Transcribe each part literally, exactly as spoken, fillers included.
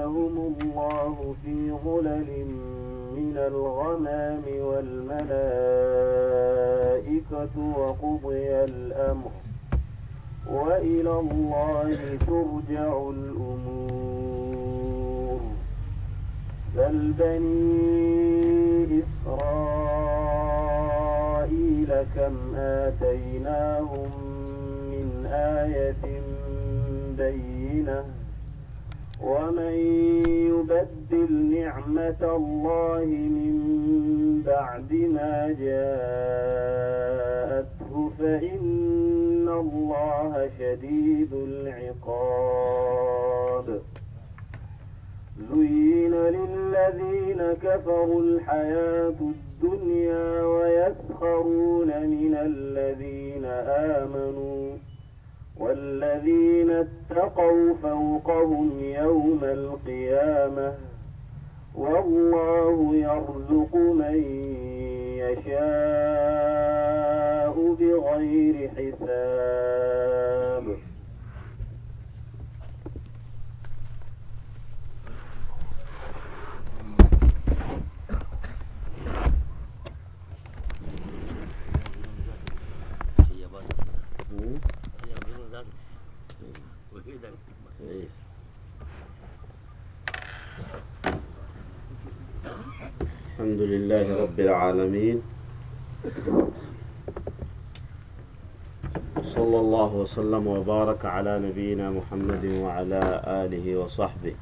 ينادينهم الله في ظلل من الغمام والملائكة وقضي الأمر وإلى الله ترجع الأمور. سل بني إسرائيل كم آتيناهم من آية بينة ومن يبدل نعمة الله من بعد ما جاءته فإن الله شديد العقاب. زين للذين كفروا الحياة الدنيا ويسخرون من الذين آمنوا والذين اتقوا فوقهم يوم القيامة والله يرزق من يشاء بغير حساب. الحمد لله رب العالمين، صلى الله وسلم وبارك على نبينا محمد وعلى آله وصحبه.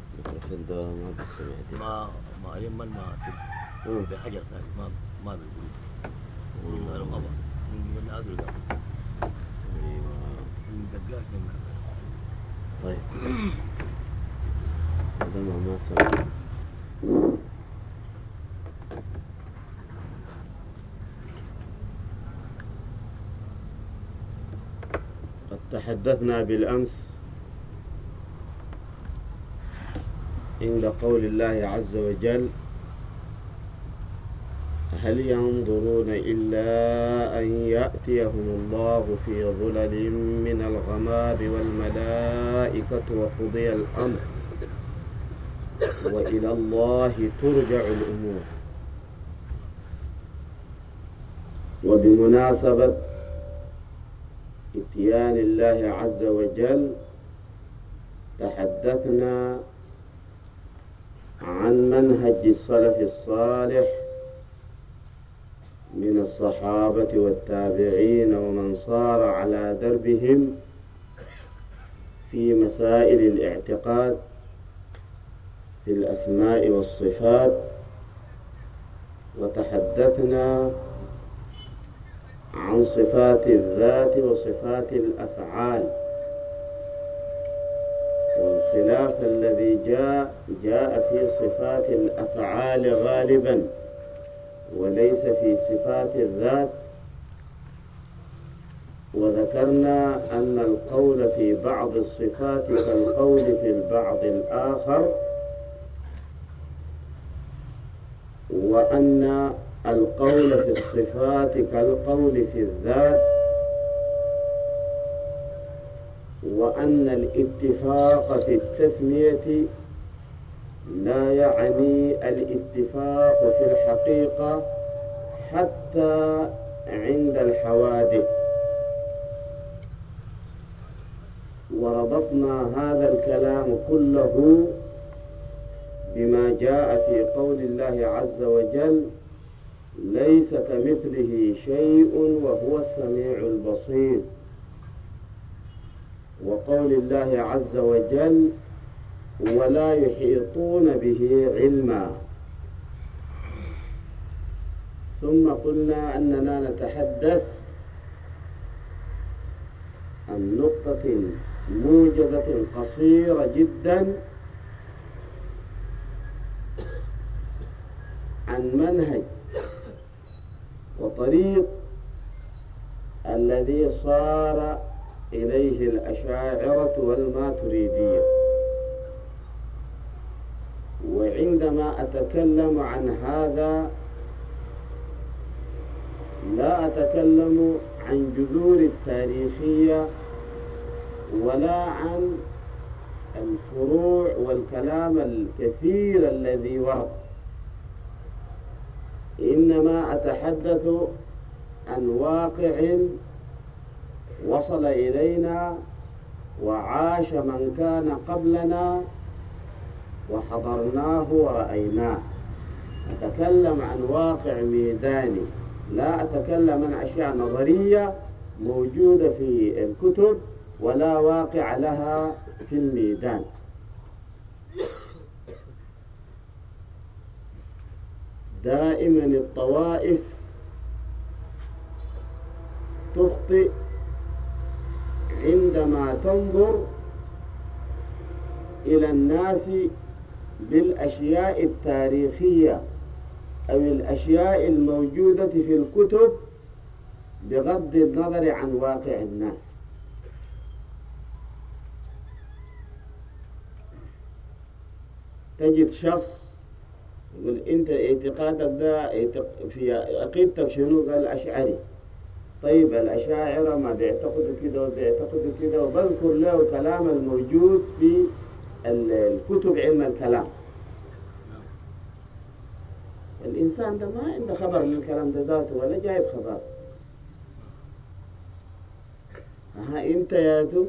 ما ما يمن ما بحجر ثاني ما ما بيقول قالوا غبا من أدري ده من دقاق من طيب هذا ما سمع. قد تحدثنا بالأمس عند قول الله عز وجل: هل ينظرون إلا أن يأتيهم الله في ظلل من الغمام والملائكة وقضي الأمر وإلى الله ترجع الأمور. وبمناسبة إتيان الله عز وجل تحدثنا عن منهج السلف الصالح من الصحابة والتابعين ومن صار على دربهم في مسائل الاعتقاد في الأسماء والصفات، وتحدثنا عن صفات الذات وصفات الأفعال، والخلاف الذي جاء جاء في صفات الأفعال غالبا وليس في صفات الذات. وذكرنا أن القول في بعض الصفات كالقول في البعض الآخر، وأن القول في الصفات كالقول في الذات، وأن الاتفاق في التسمية لا يعني الاتفاق في الحقيقة حتى عند الحوادث. وربطنا هذا الكلام كله بما جاء في قول الله عز وجل: ليس كمثله شيء وهو السميع البصير، وقول الله عز وجل: ولا يحيطون به علما. ثم قلنا أننا نتحدث عن نقطة موجزة قصيرة جدا عن منهج وطريق الذي صار إليه الأشاعرة والماتريدية. وعندما أتكلم عن هذا لا أتكلم عن جذور التاريخية ولا عن الفروع الكلام الكثير الذي ورد، إنما أتحدث عن واقع وصل إلينا وعاش من كان قبلنا وحضرناه ورأيناه. أتكلم عن واقع ميداني، لا أتكلم عن أشياء نظرية موجودة في الكتب ولا واقع لها في الميدان. دائما الطوائف تخطئ عندما تنظر إلى الناس بالأشياء التاريخية أو الأشياء الموجودة في الكتب بغض النظر عن واقع الناس. تجد شخص يقول أنت اعتقادك ده في عقيدتك شنو؟ قال الأشعري. طيب الأشاعرة ما بيعتقدوا كده وبيعتقدوا كده، وبذكر له كلام الموجود في الكتب علم الكلام. الإنسان ده ما عنده خبر للكلام ده ذاته ولا جايب خبر. ها أنت يا تو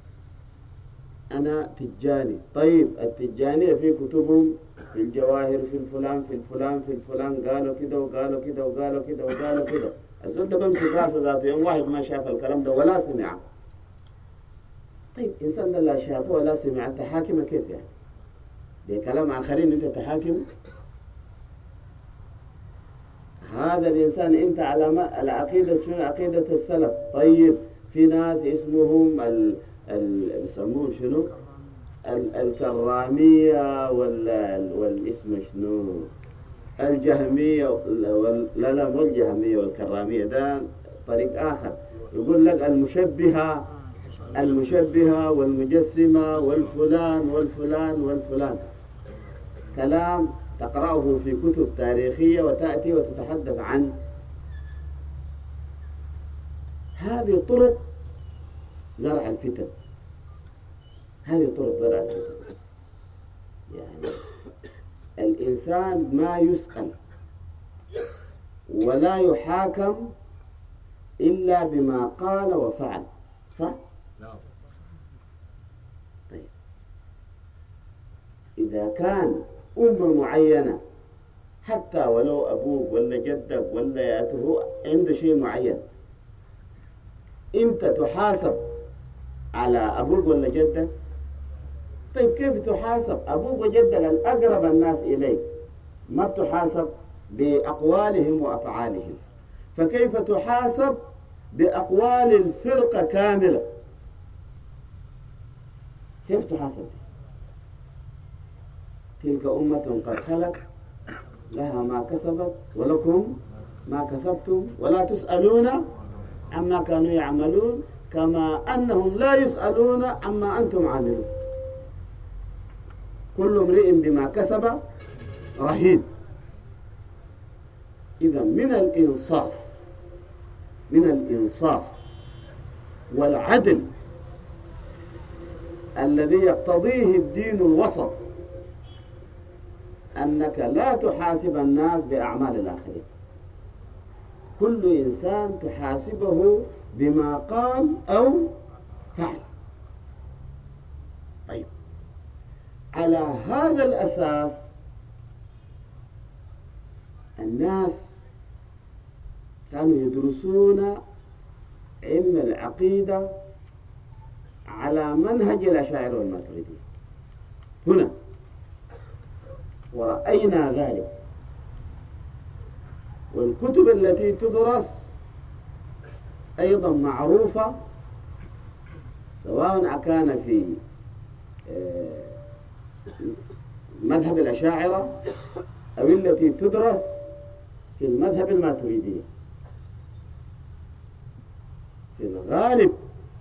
أنا تجاني. طيب التجانية في كتبهم في الجواهر في الفلان في الفلان في الفلان قالوا كده وقالوا كده وقالوا كده وقالوا كده. الزول ده بمسك راسه ذاته يوم واحد ما شاف الكلام ده ولا سمعه. طيب إنسان ده لا شافه ولا سمعه تحاكمه كيف يعني؟ بكلام آخرين أنت تحاكم؟ هذا الإنسان أنت على ما العقيدة شنو؟ عقيدة السلف. طيب في ناس اسمهم ال ال بيسموهم شنو؟ ال الكرامية ولا والاسم شنو؟ الجهمية وال لا لا مو الجهمية والكرامية، ده طريق آخر. يقول لك المشبهة المشبهة والمجسمة والفلان والفلان والفلان. كلام تقرأه في كتب تاريخية وتأتي وتتحدث عن هذه طرق زرع الفتن. هذه طرق زرع الفتن. يعني الإنسان ما يسأل ولا يحاكم إلا بما قال وفعل، صح؟ طيب إذا كان أمة معينة حتى ولو أبوك ولا جدك ولا ياته عنده شيء معين، أنت تحاسب على أبوك ولا جدك؟ طيب كيف تحاسب؟ أبوك وجدك الأقرب الناس إليك ما تحاسب بأقوالهم وأفعالهم، فكيف تحاسب بأقوال الفرقة كاملة؟ كيف تحاسب؟ تلك أمة قد خلت لها ما كسبت ولكم ما كسبتم ولا تسألون عما كانوا يعملون كما أنهم لا يسألون عما أنتم عاملون. كل امرئ بما كسب رهين. إذا من الإنصاف من الإنصاف والعدل الذي يقتضيه الدين الوسط أنك لا تحاسب الناس بأعمال الآخرين. كل إنسان تحاسبه بما قال أو فعل. طيب على هذا الأساس الناس كانوا يدرسون علم العقيدة على منهج الأشاعرة والماتريدية هنا، ورأينا ذلك. والكتب التي تدرس أيضا معروفة، سواء كان في مذهب الأشاعرة أو التي تدرس في المذهب الماتريدي. في الغالب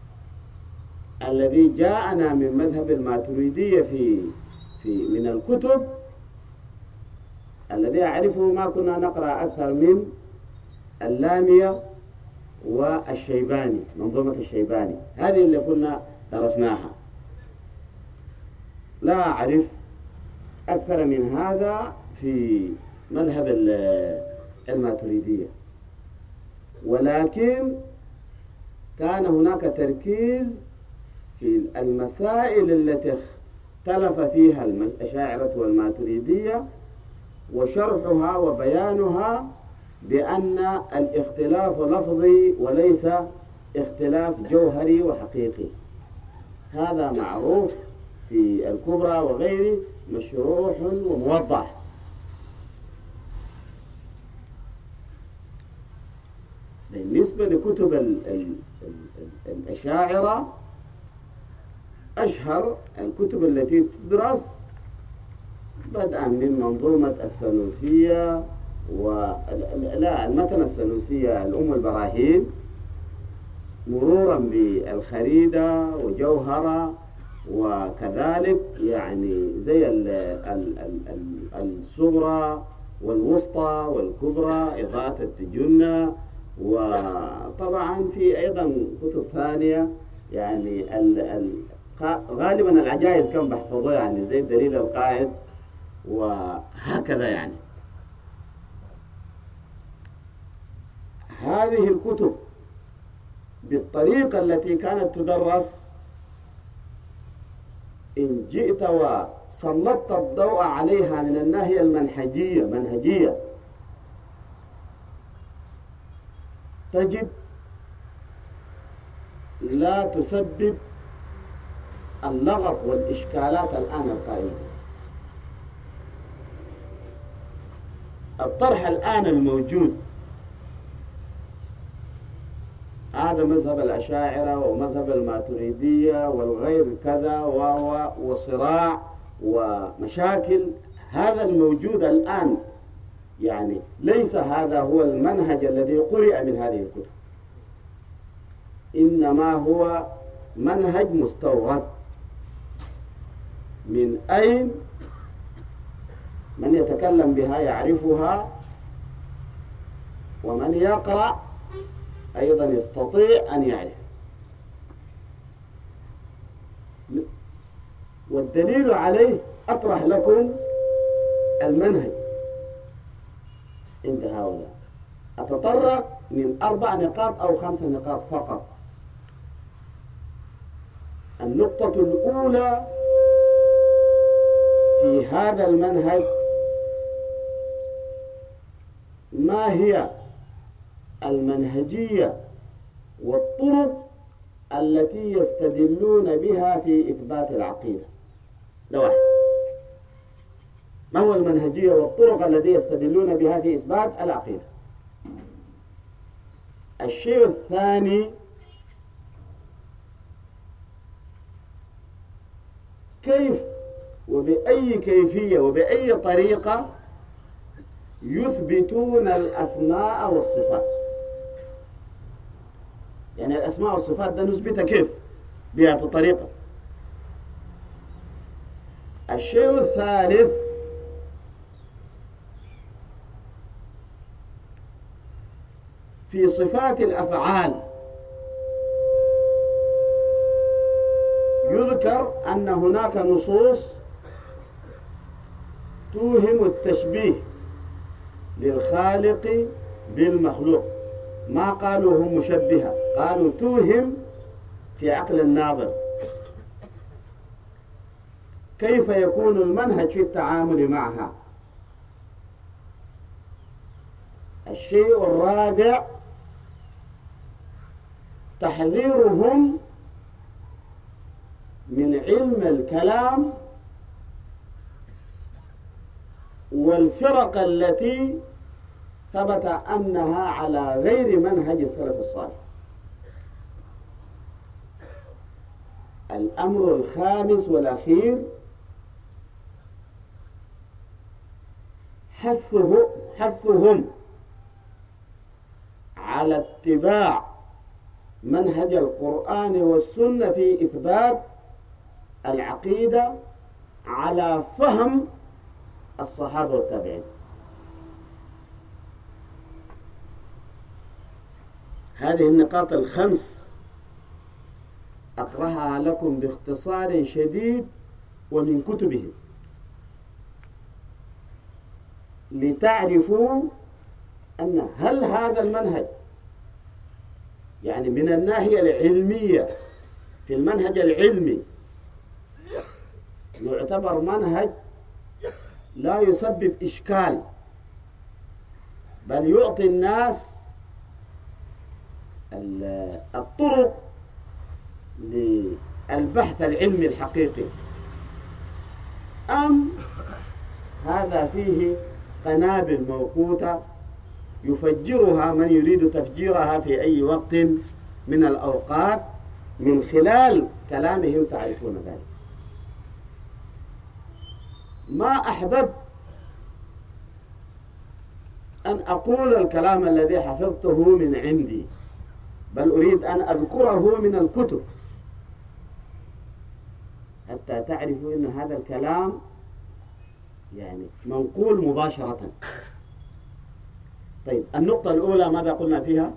الذي جاءنا من مذهب الماتريدية في في من الكتب الذي أعرفه ما كنا نقرأ أكثر من اللامية والشيباني، منظومة الشيباني، هذه اللي كنا درسناها. لا أعرف أكثر من هذا في مذهب الماتريدية، ولكن كان هناك تركيز في المسائل التي اختلف فيها الأشاعرة والماتريدية وشرحها وبيانها بأن الاختلاف لفظي وليس اختلاف جوهري وحقيقي. هذا معروف في الكبرى وغيره، مشروح وموضح. بالنسبة لكتب ال ال ال الأشاعرة، أشهر الكتب التي تدرس بدءا من منظومة السنوسية و لا المتن السنوسية الأم البراهين، مرورا بالخريدة وجوهرة، وكذلك يعني زي ال ال ال الصغرى والوسطى والكبرى، إضاءة التجنة، وطبعا في أيضا كتب ثانية يعني ال ال غالبا العجائز كم بحفظوها يعني زي الدليل القائد وهكذا. يعني هذه الكتب بالطريقة التي كانت تدرس، إن جئت وسلطت الضوء عليها من الناحية المنهجية منهجية تجد لا تسبب اللغط والإشكالات الآن القائمة. الطرح الآن الموجود هذا مذهب الأشاعرة ومذهب الماتريدية والغير كذا وهو وصراع ومشاكل، هذا الموجود الآن يعني ليس هذا هو المنهج الذي قرئ من هذه الكتب، إنما هو منهج مستورد. من أين؟ من يتكلم بها يعرفها، ومن يقرأ أيضا يستطيع أن يعرف. والدليل عليه أطرح لكم المنهج عند هؤلاء. أتطرق من أربع نقاط أو خمس نقاط فقط. النقطة الأولى في هذا المنهج، ما هي المنهجية والطرق التي يستدلون بها في إثبات العقيدة؟ ده واحد. ما هو المنهجية والطرق التي يستدلون بها في إثبات العقيدة؟ الشيء الثاني، كيف وبأي كيفية وبأي طريقة يثبتون الأسماء والصفات؟ يعني الأسماء والصفات ده نثبتها كيف؟ بهذه الطريقة. الشيء الثالث، في صفات الأفعال يذكر أن هناك نصوص توهم التشبيه للخالق بالمخلوق، ما قالوا هم مشبهة، قالوا توهم في عقل الناظر. كيف يكون المنهج في التعامل معها؟ الشيء الرابع، تحذيرهم من علم الكلام والفرق التي ثبت أنها على غير منهج السلف الصالح. الأمر الخامس والأخير، حثه حثهم على اتباع منهج القرآن والسنة في إثبات العقيدة على فهم الصحابة والتابعين. هذه النقاط الخمس أطرحها لكم باختصار شديد ومن كتبهم. لتعرفوا أن هل هذا المنهج يعني من الناحية العلمية في المنهج العلمي يعتبر منهج لا يسبب إشكال، بل يعطي الناس الطرق للبحث العلمي الحقيقي، أم هذا فيه قنابل موقوتة يفجرها من يريد تفجيرها في أي وقت من الأوقات من خلال كلامهم تعرفون ذلك. ما أحببت أن أقول الكلام الذي حفظته من عندي، بل أريد أن أذكره من الكتب حتى تعرفوا أن هذا الكلام يعني منقول مباشرة. طيب النقطة الأولى ماذا قلنا فيها؟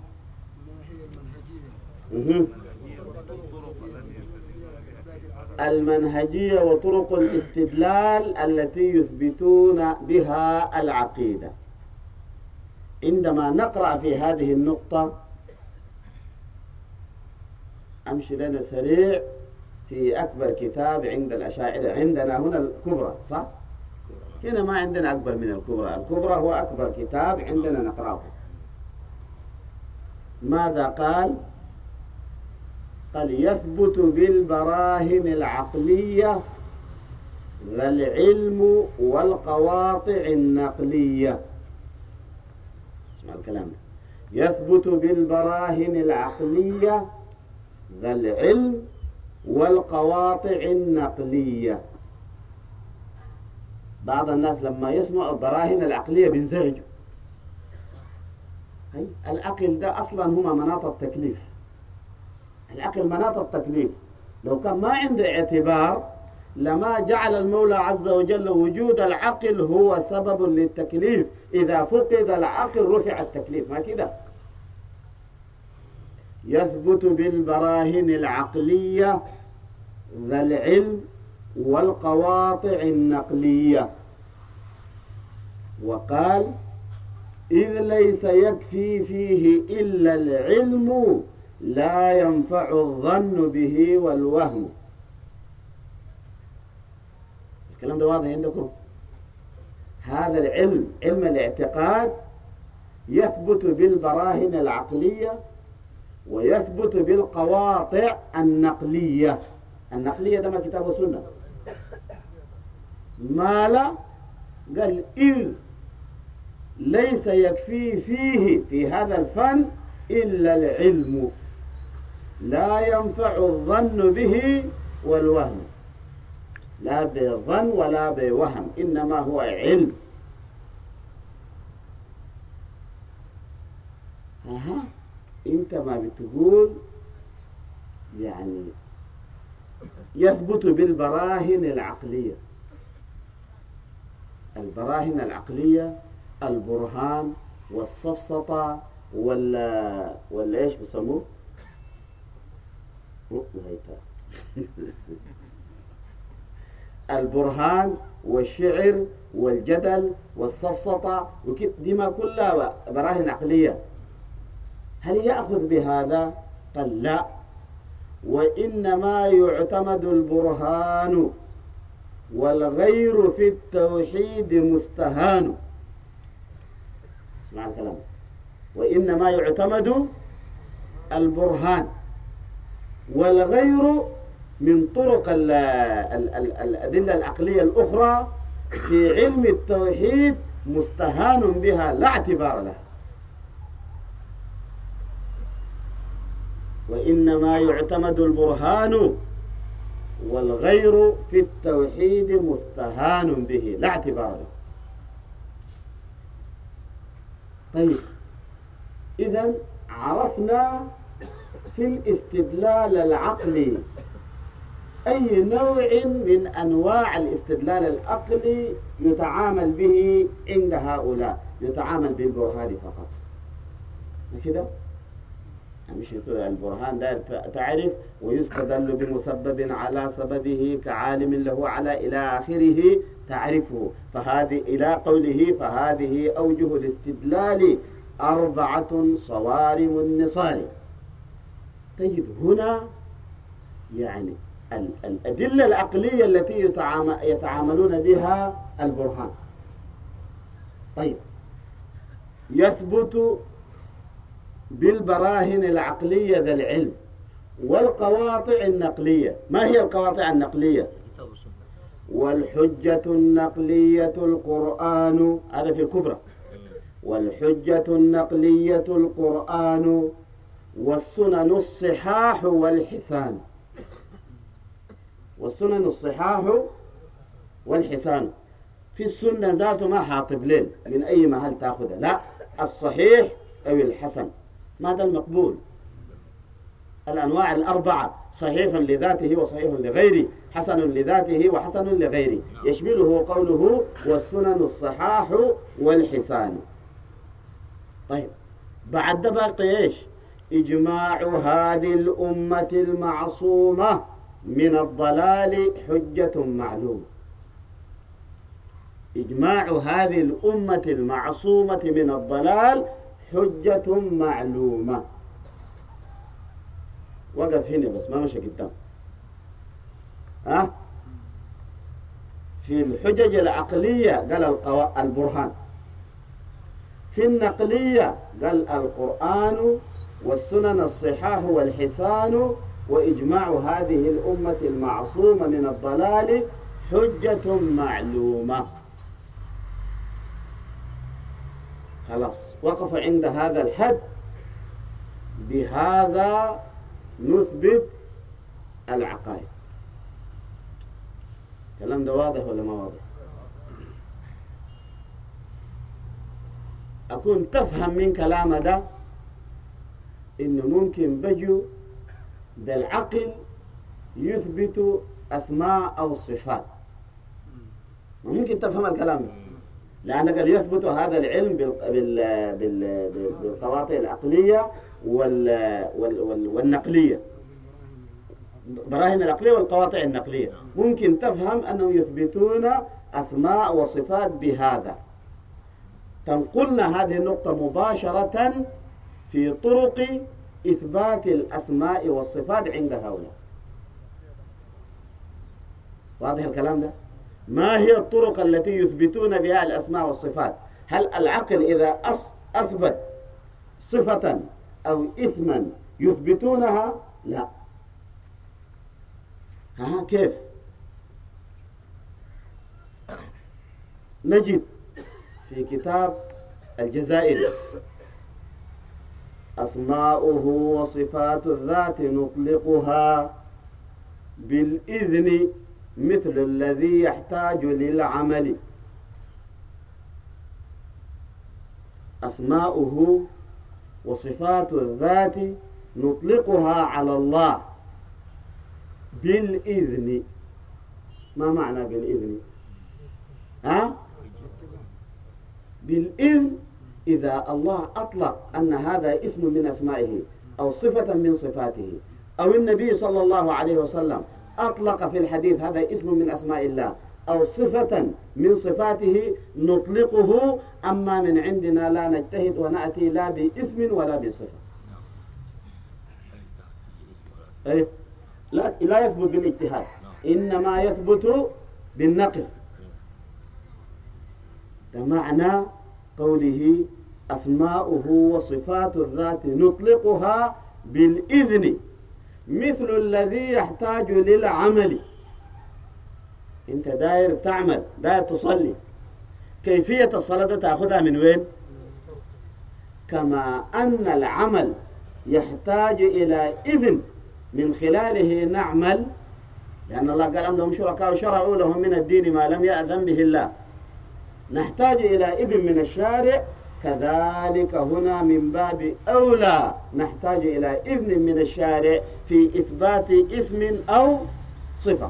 المنهجية وطرق الاستدلال التي يثبتون بها العقيدة. عندما نقرأ في هذه النقطة أمشي لنا سريع في أكبر كتاب عند الأشاعرة، عندنا هنا الكبرى صح؟ هنا ما عندنا أكبر من الكبرى، الكبرى هو أكبر كتاب عندنا نقرأه. ماذا قال؟ قال يثبت بالبراهين العقلية ذا العلم والقواطع النقلية. اسمع الكلام ده. يثبت بالبراهين العقلية ذا العلم والقواطع النقلية. بعض الناس لما يسمعوا البراهين العقلية بينزعجوا. العقل ده أصلا هما مناط التكليف. العقل مناط التكليف، لو كان ما عنده اعتبار لما جعل المولى عز وجل وجود العقل هو سبب للتكليف. إذا فقد العقل رفع التكليف، ما كده. يثبت بالبراهين العقلية ذا العلم والقواطع النقلية. وقال إذ ليس يكفي فيه إلا العلم لا ينفع الظن به والوهم. الكلام ده واضح عندكم؟ هذا العلم علم الاعتقاد يثبت بالبراهين العقلية ويثبت بالقواطع النقلية. النقلية ده ما كتاب وسنة. ما لا قال إذ ليس يكفي فيه في هذا الفن إلا العلم لا ينفع الظن به والوهم. لا بظن ولا بوهم، إنما هو علم. أها أنت ما بتقول يعني يثبت بالبراهين العقلية. البراهين العقلية البرهان والسفسطة ولا ولا ايش بسموه؟ البرهان والشعر والجدل والسفسطة وكده، دي ما كلها براهين عقلية. هل يأخذ بهذا؟ قال لا، وإنما يعتمد البرهان والغير في التوحيد مستهان. اسمع الكلام. وإنما يعتمد البرهان والغير من طرق ال ال ال الأدلة العقلية الأخرى في علم التوحيد مستهان بها لا اعتبار لها. وإنما يعتمد البرهان والغير في التوحيد مستهان به لا اعتبار له. طيب إذن عرفنا في الاستدلال العقلي أي نوع من أنواع الاستدلال العقلي يتعامل به عند هؤلاء. يتعامل بالبرهان فقط كده. مش البرهان داير تعرف، ويستدل بمسبب على سببه كعالم له على إلى آخره تعرفه. فهذه إلى قوله فهذه أوجه الاستدلال أربعة صوارم النصال. تجد هنا يعني الأدلة العقلية التي يتعاملون بها البرهان. طيب، يثبت بالبراهين العقلية ذا العلم والقواطع النقلية. ما هي القواطع النقلية؟ والحجة النقلية القرآن، هذا في الكبرى. والحجة النقلية القرآن والسنن الصحاح والحسان. والسنن الصحاح والحسان. في السنة ذاته ما حاطب ليل من أي محل تأخذها، لا، الصحيح أو الحسن، ماذا المقبول؟ الأنواع الأربعة، صحيح لذاته وصحيح لغيره، حسن لذاته وحسن لغيره، يشمله قوله والسنن الصحاح والحسان. طيب، بعد باقي إيش؟ إجماع هذه الأمة المعصومة من الضلال حجة معلومة. إجماع هذه الأمة المعصومة من الضلال حجة معلومة. وقف هنا بس، ما مشى قدام. ها؟ في الحجج العقلية قال القوا... البرهان. في النقلية قال القرآن والسنن الصحاح والحسان وإجماع هذه الأمة المعصومة من الضلال حجة معلومة. خلاص، وقف عند هذا الحد. بهذا نثبت العقائد. الكلام ده واضح ولا ما واضح؟ أكون تفهم من كلام ده إنه ممكن بجو بالعقل يثبت أسماء أو صفات. ممكن تفهم الكلام ده، لأنك قد يثبت هذا العلم بالقواطع العقلية والنقلية، براهين العقلية والقواطع النقلية. ممكن تفهم أنهم يثبتون أسماء وصفات بهذا. تنقلنا هذه النقطة مباشرة في طرق إثبات الأسماء والصفات عند هؤلاء. واضح الكلام ده؟ ما هي الطرق التي يثبتون بها الأسماء والصفات؟ هل العقل إذا أثبت صفة أو اسما يثبتونها؟ لا. ها كيف؟ نجد في كتاب الجزائري أسماؤه وصفات الذات نطلقها بالإذن مثل الذي يحتاج للعمل. أسماؤه وصفات الذات نطلقها على الله بالإذن. ما معنى بالإذن؟ ها؟ بالإذن إذا الله أطلق أن هذا اسم من أسمائه أو صفة من صفاته، أو النبي صلى الله عليه وسلم أطلق في الحديث هذا اسم من أسماء الله أو صفة من صفاته نطلقه. أما من عندنا لا نجتهد ونأتي لا باسم ولا بصفة. أي لا لا يثبت بالاجتهاد، إنما يثبت بالنقل. ده معنى قوله أسماؤه وصفات الذات نطلقها بالإذن مثل الذي يحتاج للعمل. انت داير تعمل، داير تصلي، كيفية الصلاة تأخذها من وين؟ كما أن العمل يحتاج إلى إذن من خلاله نعمل، لأن الله قال أم لهم شركاء شرعوا لهم من الدين ما لم يأذن به الله. نحتاج إلى إذن من الشارع، كذلك هنا من باب أولى نحتاج إلى إذن من الشارع في إثبات اسم أو صفة.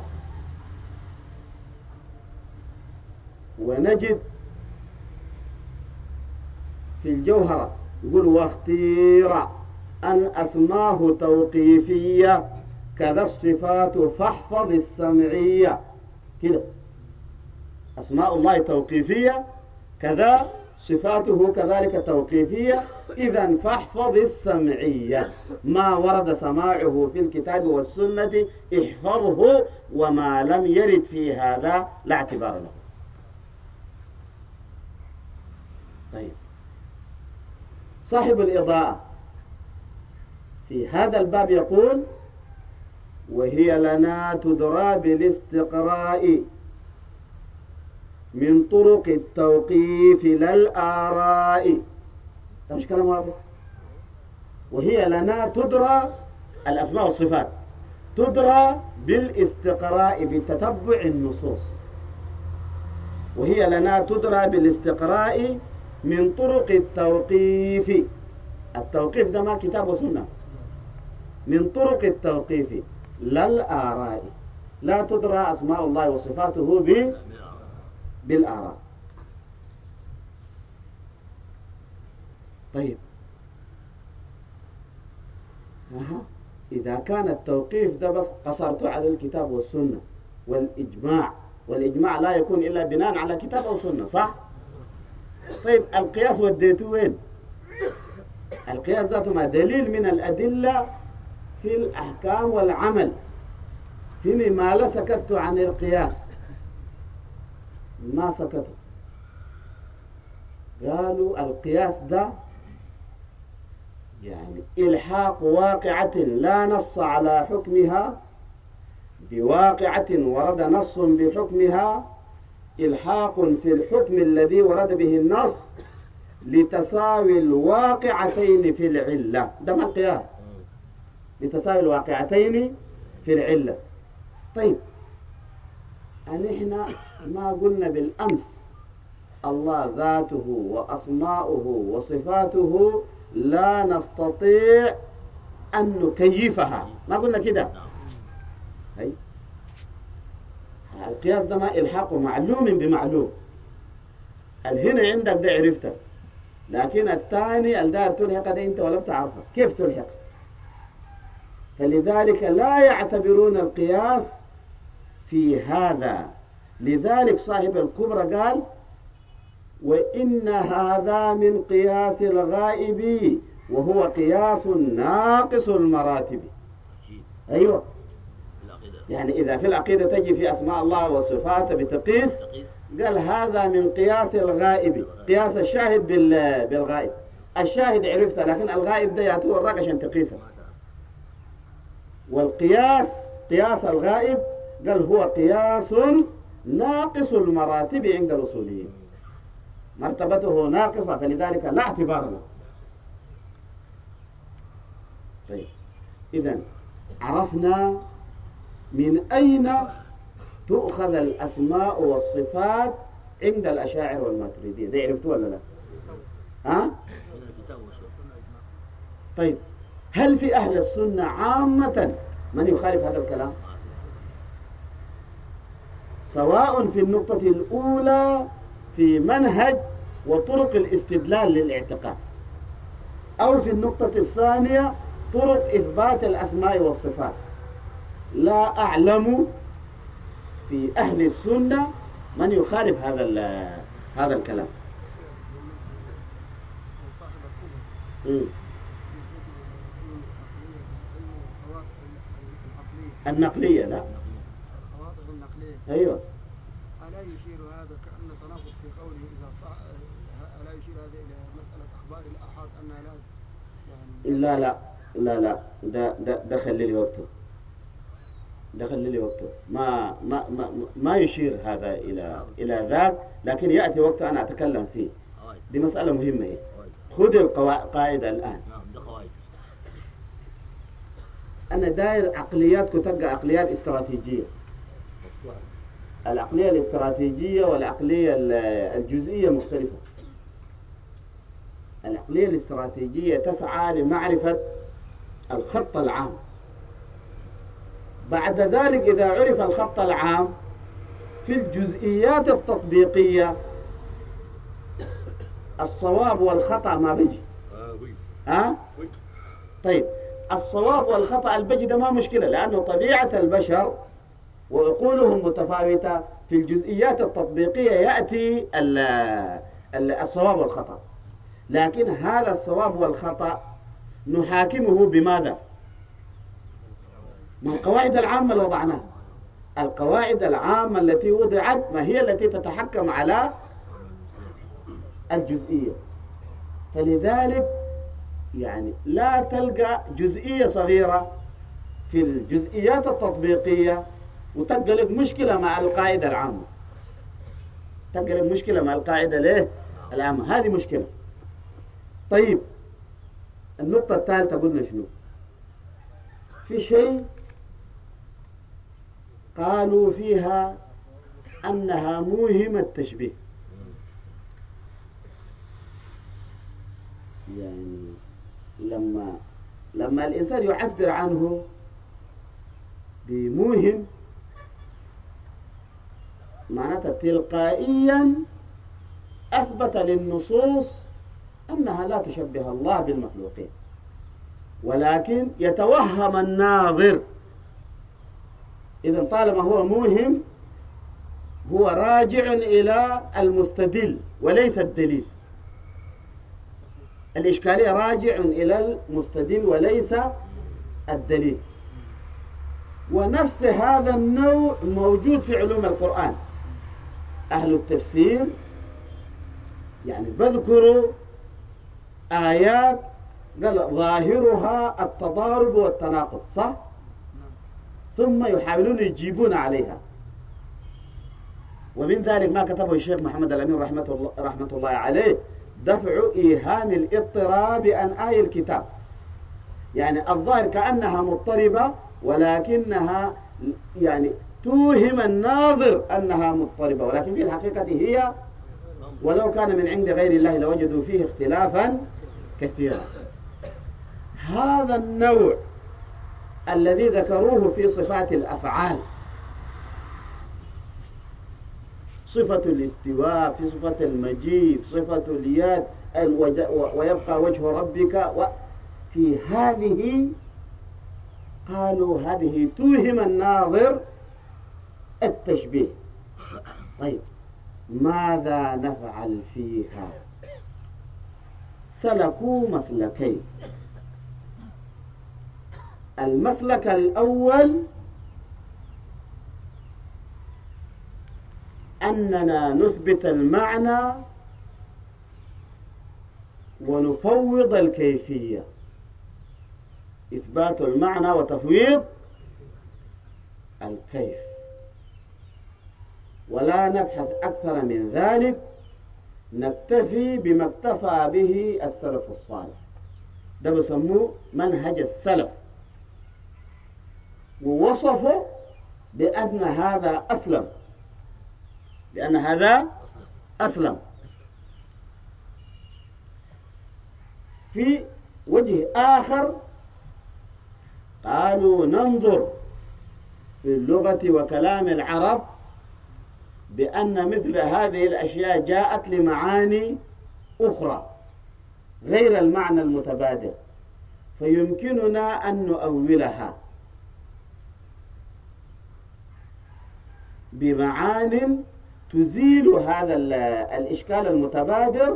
ونجد في الجوهرة يقول واختير أن أسماه توقيفية كذا الصفات فاحفظ السمعية كده. أسماء الله توقيفية كذا صفاته كذلك توقيفية، إذا فاحفظ السمعية، ما ورد سماعه في الكتاب والسنة احفظه، وما لم يرد في هذا لا اعتبار له. طيب، صاحب الإضاءة في هذا الباب يقول: وهي لنا تدرى بالاستقراء من طرق التوقيف لا الآراء. ده مش كلام واضح؟ وهي لنا تدرى الأسماء والصفات تدرى بالاستقراء بتتبع النصوص. وهي لنا تدرى بالاستقراء من طرق التوقيف. التوقيف ده ما كتاب وسنة، من طرق التوقيف لا الآراء. لا تدرى أسماء الله وصفاته ب بالآراء. طيب، أها. إذا كان التوقيف ده بس قصرته على الكتاب والسنة والإجماع، والإجماع لا يكون إلا بناء على كتاب أو سنة، صح؟ طيب، القياس وديته وين؟ القياس ذاته ما دليل من الأدلة في الأحكام والعمل. هنا ما لا سكتوا عن القياس، ما سكتوا، قالوا القياس ده يعني إلحاق واقعة لا نص على حكمها بواقعة ورد نص بحكمها، إلحاق في الحكم الذي ورد به النص لتساوي الواقعتين في العلة. ده ما القياس، لتساوي الواقعتين في العلة. طيب، يعني إحنا ما قلنا بالأمس الله ذاته وأسماؤه وصفاته لا نستطيع أن نكيفها، ما قلنا كده؟ هي القياس ده ما إلحاق معلوم بمعلوم. الهنا عندك ده عرفته، لكن الثاني الدار تلحق ده أنت ولا بتعرفه كيف تلحق. فلذلك لا يعتبرون القياس في هذا. لذلك صاحب الكبرى قال: وإن هذا من قياس الغائب وهو قياس ناقص المراتب. أيوة، يعني إذا في العقيدة تجي في أسماء الله وصفاته بتقيس، قال هذا من قياس الغائب، قياس الشاهد بالغائب. الشاهد عرفته، لكن الغائب ده يعطوه الرق عشان تقيسه. والقياس قياس الغائب قال هو قياس ناقص المراتب عند الأصوليين، مرتبته ناقصة، فلذلك لا اعتبار له. طيب، إذن عرفنا من أين تؤخذ الأسماء والصفات عند الأشاعرة والماتريدية. ده عرفتوا ولا لا؟ ها؟ طيب، هل في أهل السنة عامة من يخالف هذا الكلام؟ سواء في النقطة الأولى في منهج وطرق الاستدلال للاعتقاد، أو في النقطة الثانية طرق إثبات الأسماء والصفات، لا أعلم في أهل السنة من يخالف هذا هذا الكلام. م. النقلية، لا العواطف النقلية. أيوة. ألا يشير هذا كأن تناقض في قوله إذا صح؟ ألا يشير هذا إلى مسألة أخبار الآحاد أنها لا يعني لا لا لا لا ده ده ده خلي لي وقته، ده خلي لي وقته. ما ما ما ما يشير هذا إلى إلى ذاك، لكن يأتي وقت أنا أتكلم فيه. دي مسألة مهمة هي. خذ القاعدة الآن. أنا داير عقليات كتبقى عقليات استراتيجية. العقلية الاستراتيجية والعقلية الجزئية مختلفة. العقلية الاستراتيجية تسعى لمعرفة الخط العام. بعد ذلك إذا عرف الخط العام في الجزئيات التطبيقية الصواب والخطأ ما بيجي. ها؟ طيب الصواب والخطأ البجي ده ما مشكلة، لأنه طبيعة البشر وعقولهم متفاوتة، في الجزئيات التطبيقية يأتي ال ال الصواب والخطأ. لكن هذا الصواب والخطأ نحاكمه بماذا؟ من القواعد العامة اللي وضعناها. القواعد العامة التي وضعت ما هي التي تتحكم على الجزئية. فلذلك يعني لا تلقى جزئية صغيرة في الجزئيات التطبيقية وتلقى لك مشكلة مع القاعدة العامة، تلقى لك مشكلة مع القاعدة ليه؟ العامة. هذه مشكلة. طيب النقطة الثالثة قلنا شنو؟ في شيء قالوا فيها أنها موهمة تشبيه، يعني لما لما الإنسان يعبر عنه بموهم معناتها تلقائيا أثبت للنصوص أنها لا تشبه الله بالمخلوقين، ولكن يتوهم الناظر. إذن طالما هو موهم هو راجع إلى المستدل وليس الدليل. الإشكالية راجع إلى المستدل وليس الدليل. ونفس هذا النوع موجود في علوم القرآن. أهل التفسير يعني بذكروا آيات قال ظاهرها التضارب والتناقض، صح؟ ثم يحاولون يجيبون عليها. ومن ذلك ما كتبه الشيخ محمد الأمين رحمة الله, رحمة الله عليه، دفع إيهام الاضطراب عن آي الكتاب. يعني الظاهر كأنها مضطربة ولكنها يعني توهم الناظر أنها مضطربة، ولكن في الحقيقة هي ولو كان من عند غير الله لوجدوا فيه اختلافا كثيرا. هذا النوع الذي ذكروه في صفات الأفعال، صفة الاستواء، في صفة المجيء، في صفة اليد، ويبقى وجه ربك، وفي هذه قالوا هذه توهم الناظر التشبيه. طيب ماذا نفعل فيها؟ سلكوا مسلكين. المسلك الأول أننا نثبت المعنى ونفوض الكيفية. إثبات المعنى وتفويض الكيف، ولا نبحث أكثر من ذلك، نكتفي بما اكتفى به السلف الصالح. ده بسموه منهج السلف، ووصفوا بأن هذا أسلم، لأن هذا أسلم. في وجه آخر قالوا ننظر في اللغة وكلام العرب بأن مثل هذه الأشياء جاءت لمعاني أخرى غير المعنى المتبادر، فيمكننا أن نؤولها بمعان تزيل هذا الإشكال المتبادر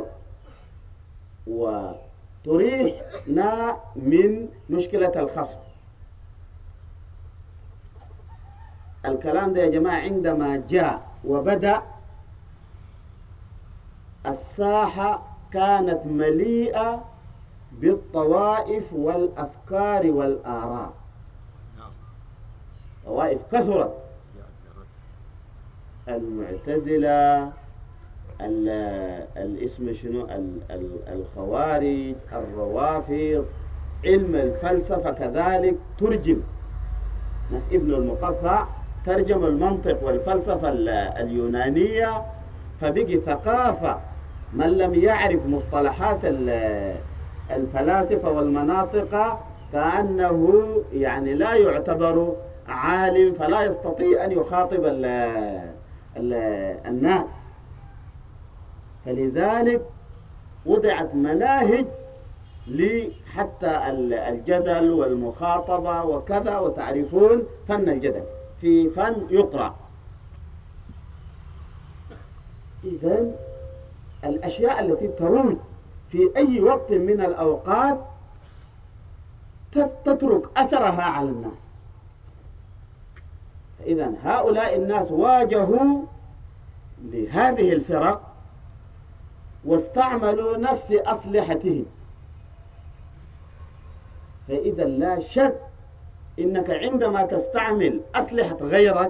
وتريحنا من مشكلة الخصم. الكلام ده يا جماعة عندما جاء وبدأ الساحة كانت مليئة بالطوائف والأفكار والآراء. طوائف كثرت، المعتزلة، الاسم شنو، الخوارج، الروافض، علم الفلسفة كذلك ترجم. ناس ابن المقفع ترجم المنطق والفلسفة اليونانية، فبقي ثقافة من لم يعرف مصطلحات الفلاسفة والمناطق كأنه يعني لا يعتبر عالم، فلا يستطيع أن يخاطب ال ال الناس. فلذلك وضعت مناهج لحتى الجدل والمخاطبة وكذا، وتعرفون فن الجدل في فن يقرأ. إذن الأشياء التي تروج في أي وقت من الأوقات تترك أثرها على الناس. إذن هؤلاء الناس واجهوا لهذه الفرق واستعملوا نفس أسلحتهم. فإذا لا شك إنك عندما تستعمل أسلحة غيرك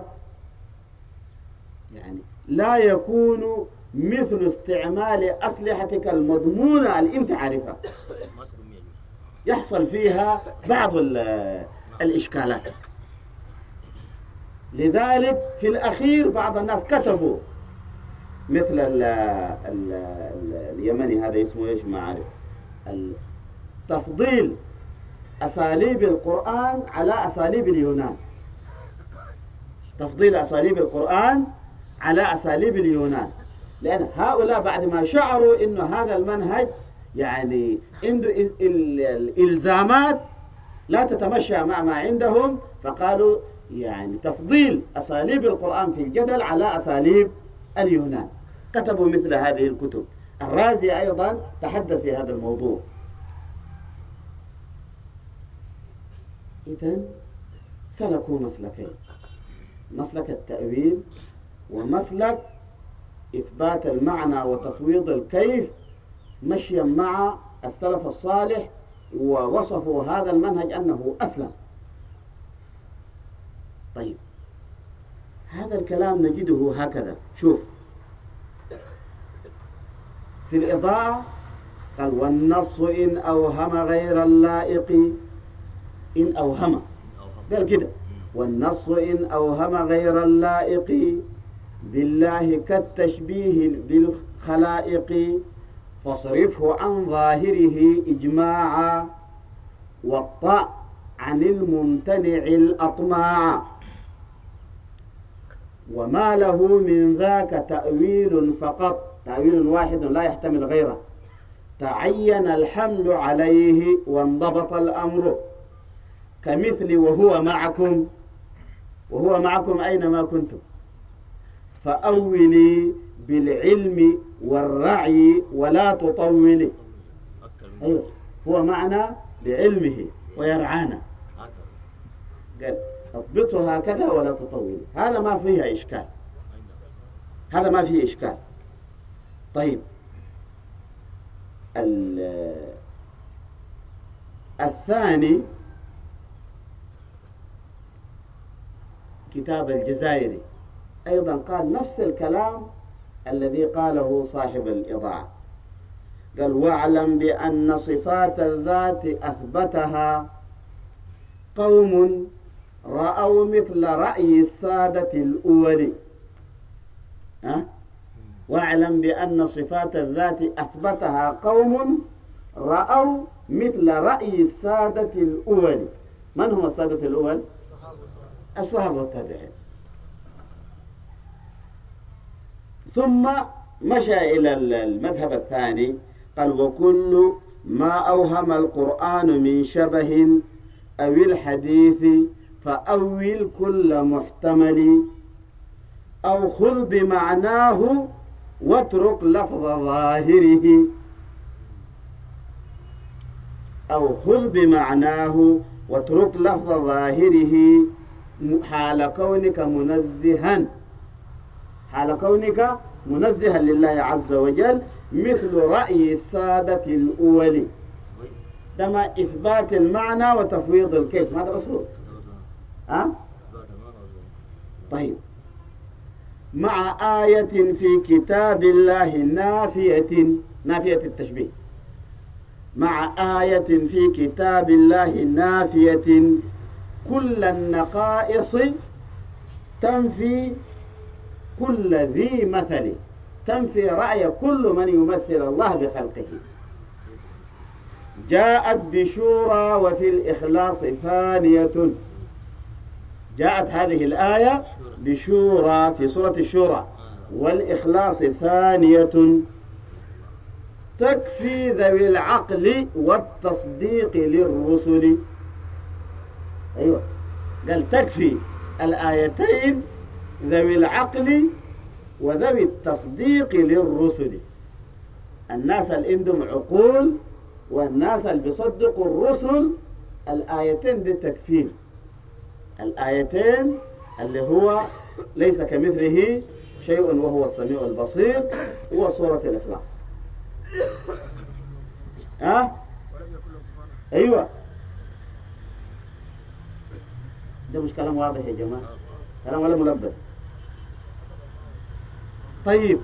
يعني لا يكون مثل استعمال أسلحتك المضمونة اللي أنت عارفها، يحصل فيها بعض الإشكالات. لذلك في الأخير بعض الناس كتبوا مثل ال ال ال اليمني هذا اسمه إيش ما عارف، تفضيل أساليب القرآن على أساليب اليونان، تفضيل أساليب القرآن على أساليب اليونان، لأن هؤلاء بعد ما شعروا إنه هذا المنهج يعني عنده الإلزامات لا تتمشى مع ما عندهم، فقالوا يعني تفضيل أساليب القرآن في الجدل على أساليب اليونان، كتبوا مثل هذه الكتب. الرازي أيضا تحدث في هذا الموضوع. إذن سلكوا مسلكين، مسلك التأويل ومسلك إثبات المعنى وتفويض الكيف، مشيا مع السلف الصالح، ووصفوا هذا المنهج أنه أسلم. طيب هذا الكلام نجده هكذا. شوف في الإضاءة قال والنص إن أوهم غير اللائق، إن أوهم قال كده، والنص إن أوهم غير اللائق بالله كالتشبيه بالخلائق فاصرفه عن ظاهره إجماعا واقطع عن الممتنع الأطماع وما له من ذاك تأويل فقط، تأويل واحد لا يحتمل غيره، تعين الحمل عليه وانضبط الأمر كمثل وهو معكم، وهو معكم أينما كنتم فأولي بالعلم والرعي ولا تطولي. أيوه هو معنا بعلمه ويرعانا، قال اضبطه هكذا ولا تطولي، هذا ما فيها إشكال، هذا ما فيه إشكال. طيب الثاني كتاب الجزائري أيضا قال نفس الكلام الذي قاله صاحب الإضاعة، قال واعلم بأن صفات الذات أثبتها قوم رأوا مثل رأي السادة الأول. أه؟ واعلم بأن صفات الذات أثبتها قوم رأوا مثل رأي السادة الأول. من هم السادة الأول؟ الصحابة والتابعين. ثم مشى إلى المذهب الثاني قال وكل ما أوهم القرآن من شبه أو الحديث فأول كل محتمل أو خذ بمعناه واترك لفظ ظاهره، أو خذ بمعناه واترك لفظ ظاهره حال كونك منزها، حال كونك منزها لله عز وجل مثل رأي السادة الأول. ده ما إثبات المعنى وتفويض الكيف، هذا مصروف. أه؟ طيب مع آية في كتاب الله نافية، نافية التشبيه، مع آية في كتاب الله نافية كل النقائص تنفي كل ذي مثل، تنفي رأي كل من يمثل الله بخلقه. جاءت بشورى وفي الإخلاص ثانية، جاءت هذه الآية بشورى في سورة الشورى والإخلاص ثانية. تكفي ذوي العقل والتصديق للرسل. أيوة، قال تكفي الآيتين ذوي العقل وذوي التصديق للرسل. الناس اللي عندهم عقول والناس اللي بيصدقوا الرسل الآيتين دي تكفين. الآيتين اللي هو ليس كمثله شيء وهو السميع البصير هو سورة الإخلاص. ها؟ أه؟ أيوة، ده مش كلام واضح يا جماعة، كلام ولا ملبس. طيب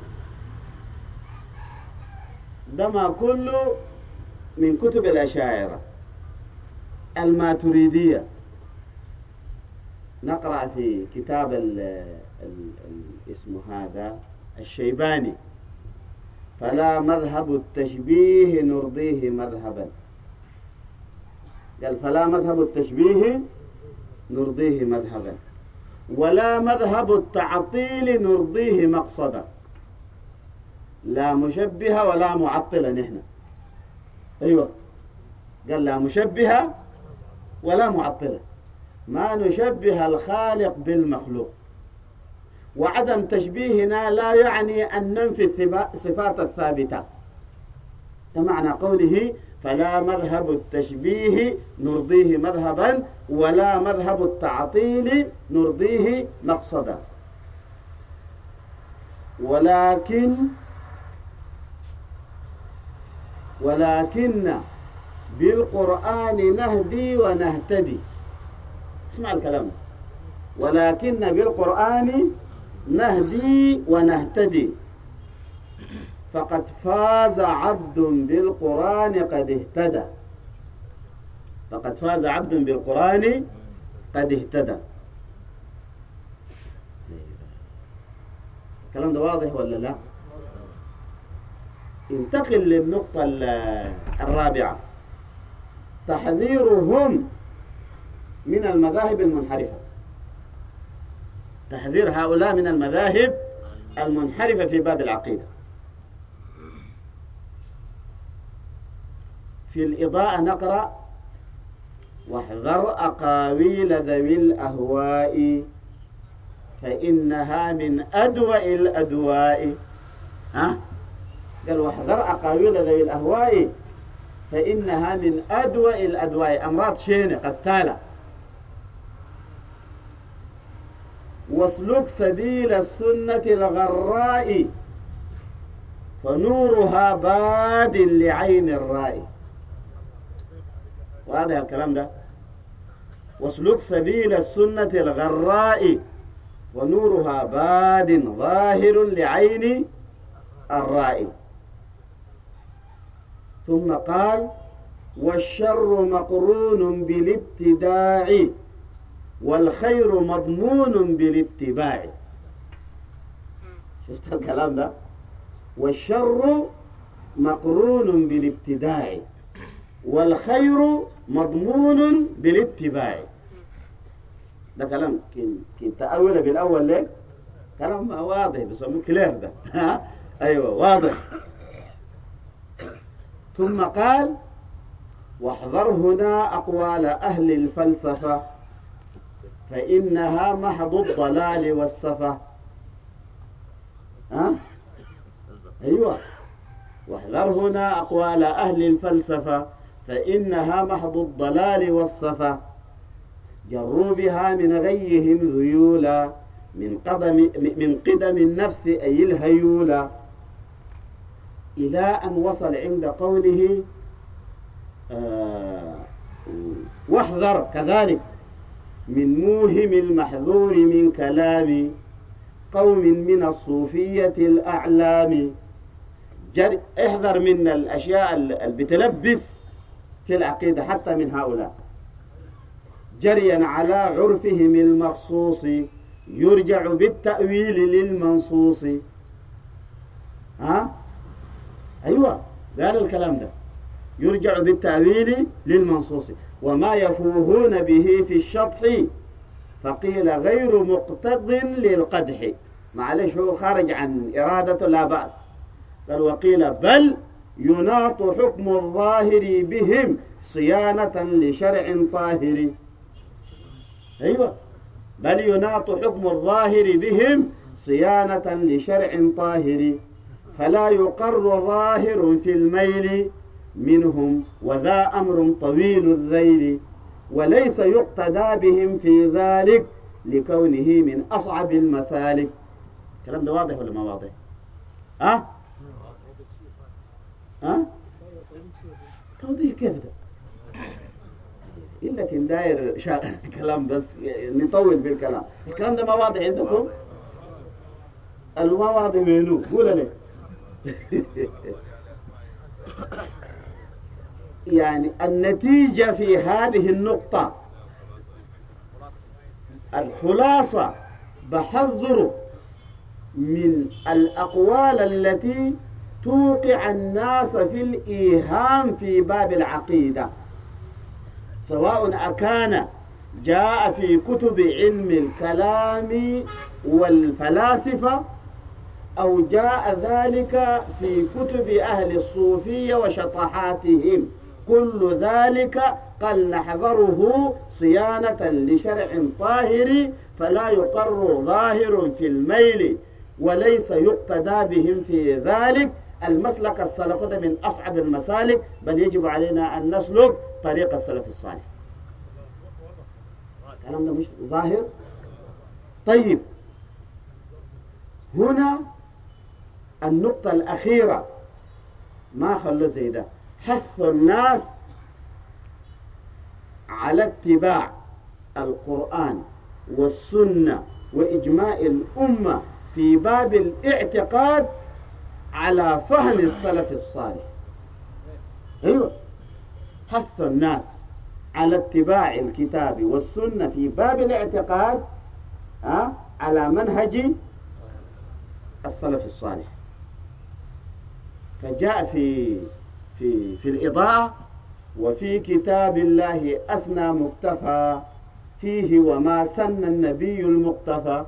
ده ما كله من كتب الأشاعرة الماتريدية. نقرأ في كتاب ال ال ال اسمه هذا الشيباني: فلا مذهب التشبيه نرضيه مذهبا. قال فلا مذهب التشبيه نرضيه مذهبا ولا مذهب التعطيل نرضيه مقصدا. لا مشبهة ولا معطلة نحن. أيوة، قال لا مشبهة ولا معطلة، ما نشبه الخالق بالمخلوق. وعدم تشبيهنا لا يعني أن ننفي الصفات الثابتة. ده معنى قوله فلا مذهب التشبيه نرضيه مذهبا ولا مذهب التعطيل نرضيه مقصدا. ولكن ولكن بالقرآن نهدي ونهتدي. اسمع الكلام: ولكن بالقرآن نهدي ونهتدي فقد فاز عبد بالقرآن قد اهتدى. فقد فاز عبد بالقرآن قد اهتدى. الكلام ده واضح ولا لا؟ انتقل للنقطة الرابعة: تحذيرهم من المذاهب المنحرفة. تحذير هؤلاء من المذاهب المنحرفة في باب العقيدة. في الإضاءة نقرأ: واحذر أقاويل ذوي الأهواء فإنها من أدواء الأدواء. ها؟ قال واحذر أقاويل ذوي الأهواء فإنها من أدواء الأدواء، أمراض شينة قتالة. واسلك سبيل السنة الغراء فنورها باد لعين الرائي. وهذا الكلام ده: واسلك سبيل السنة الغراء ونورها باد ظاهر لعين الرائي. ثم قال: والشر مقرون بالابتداع والخير مضمون بالاتباع. شفت الكلام ده؟ والشر مقرون بالابتداع والخير مضمون بالاتباع. ده كلام كنت تأول بالأول ليه؟ كلام واضح بيسموه كلير ده. أيوة واضح. ثم قال: واحذر هنا أقوال أهل الفلسفة فإنها محض الضلال والسفة. ها؟ أيوة، واحذر هنا أقوال أهل الفلسفة فإنها محض الضلال والسفة. جروا بها من غيهم ذيولا من قدم من قدم النفس أي الهيولا، إلى أن وصل عند قوله آه واحذر كذلك من موهم المحذور من كلام قوم من الصوفية الأعلام. جر احذر من الأشياء اللي بتلبس في العقيدة حتى من هؤلاء، جريا على عرفهم المخصوص يرجع بالتأويل للمنصوص. ها؟ أيوة، قال الكلام ده: يرجع بالتأويل للمنصوص وما يفوهون به في الشطح فقيل غير مقتض للقدح. معلش هو خارج عن إرادته لا بأس. قال: وقيل بل يناط حكم الظاهر بهم صيانة لشرع طاهر. أيوة، بل يناط حكم الظاهر بهم صيانة لشرع طاهر، فلا يقر ظاهر في الميل منهم وذا أمر طويل الذيل، وليس يقتدى بهم في ذلك لكونه من أصعب المسالك. الكلام ده واضح ولا ما واضح؟ أه؟ أه؟ توضيح كيف ده؟ إلا كن داير شا... كلام بس نطول في الكلام. الكلام ده ما واضح عندكم؟ قالوا ما واضح منو؟ قول لي. يعني النتيجة في هذه النقطة، الخلاصة بحذر من الأقوال التي توقع الناس في الإيهام في باب العقيدة، سواء أكان جاء في كتب علم الكلام والفلاسفة أو جاء ذلك في كتب أهل الصوفية وشطحاتهم، كل ذلك قال نحذره صيانة لشرع طاهر، فلا يقر ظاهر في الميل وليس يقتدى بهم في ذلك. المسلك السلف ده من أصعب المسالك، بل يجب علينا أن نسلك طريق السلف الصالح. الكلام ده مش ظاهر؟ طيب، هنا النقطة الأخيرة ما خلوا زي ده، حث الناس على اتباع القرآن والسنة وإجماع الأمة في باب الاعتقاد على فهم السلف الصالح. أيوة، حث الناس على اتباع الكتاب والسنة في باب الاعتقاد أه؟ على منهج السلف الصالح. فجاء في في في الإضاءة: وفي كتاب الله أسنى مكتفى فيه وما سن النبي المقتفى.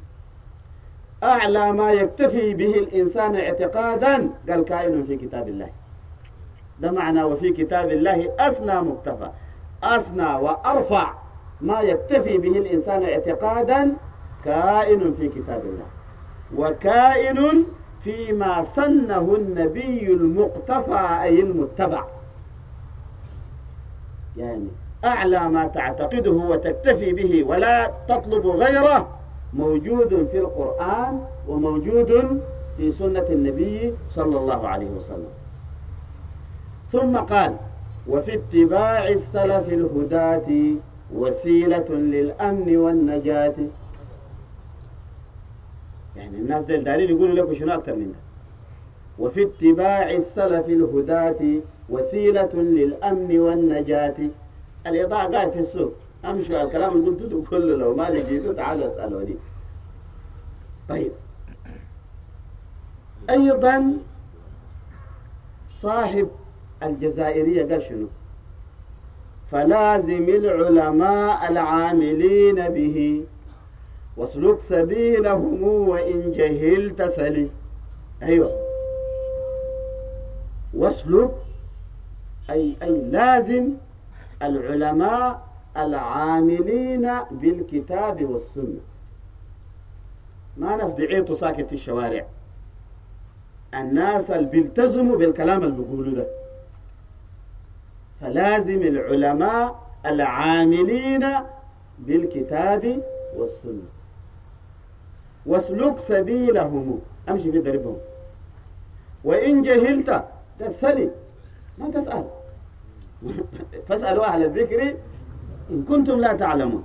أعلى ما يكتفي به الإنسان اعتقادا قال كائن في كتاب الله. ده معنى وفي كتاب الله أسنى مكتفى، أسنى وأرفع ما يكتفي به الإنسان اعتقادا كائن في كتاب الله، وكائن فيما سنه النبي المقتفى أي المتبع. يعني أعلى ما تعتقده وتكتفي به ولا تطلب غيره موجود في القرآن وموجود في سنة النبي صلى الله عليه وسلم. ثم قال: وفي اتباع السلف الهداة وسيلة للأمن والنجاة. يعني الناس دول دارين يقولوا لكم شنو أكثر من ده؟ وفي اتباع السلف الهداة وسيلة للأمن والنجاة. الإضاءة قاعد في السوق، أمشوا الكلام اللي قلته كله لو ما لقيته تعالوا اسألوا دي. طيب، أيضا صاحب الجزائرية قال شنو؟ فلازم العلماء العاملين به واسلك سبيلهم وإن جهلت سلي. أيوة، واسلك أي أي لازم العلماء العاملين بالكتاب والسنة، ما ناس بيعيطوا ساكت في الشوارع، الناس اللي بيلتزموا بالكلام اللي بيقولوا ده. فلازم العلماء العاملين بالكتاب والسنة واسلك سبيلهم، امشي في دربهم، وإن جهلت تسألي ما تسأل فاسألوا أهل الذكر إن كنتم لا تعلمون.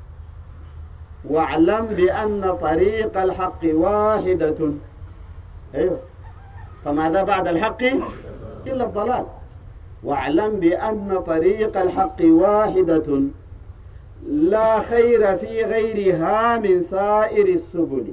واعلم بأن طريق الحق واحدة. أيوه، فماذا بعد الحق إلا الضلال. واعلم بأن طريق الحق واحدة لا خير في غيرها من سائر السبل.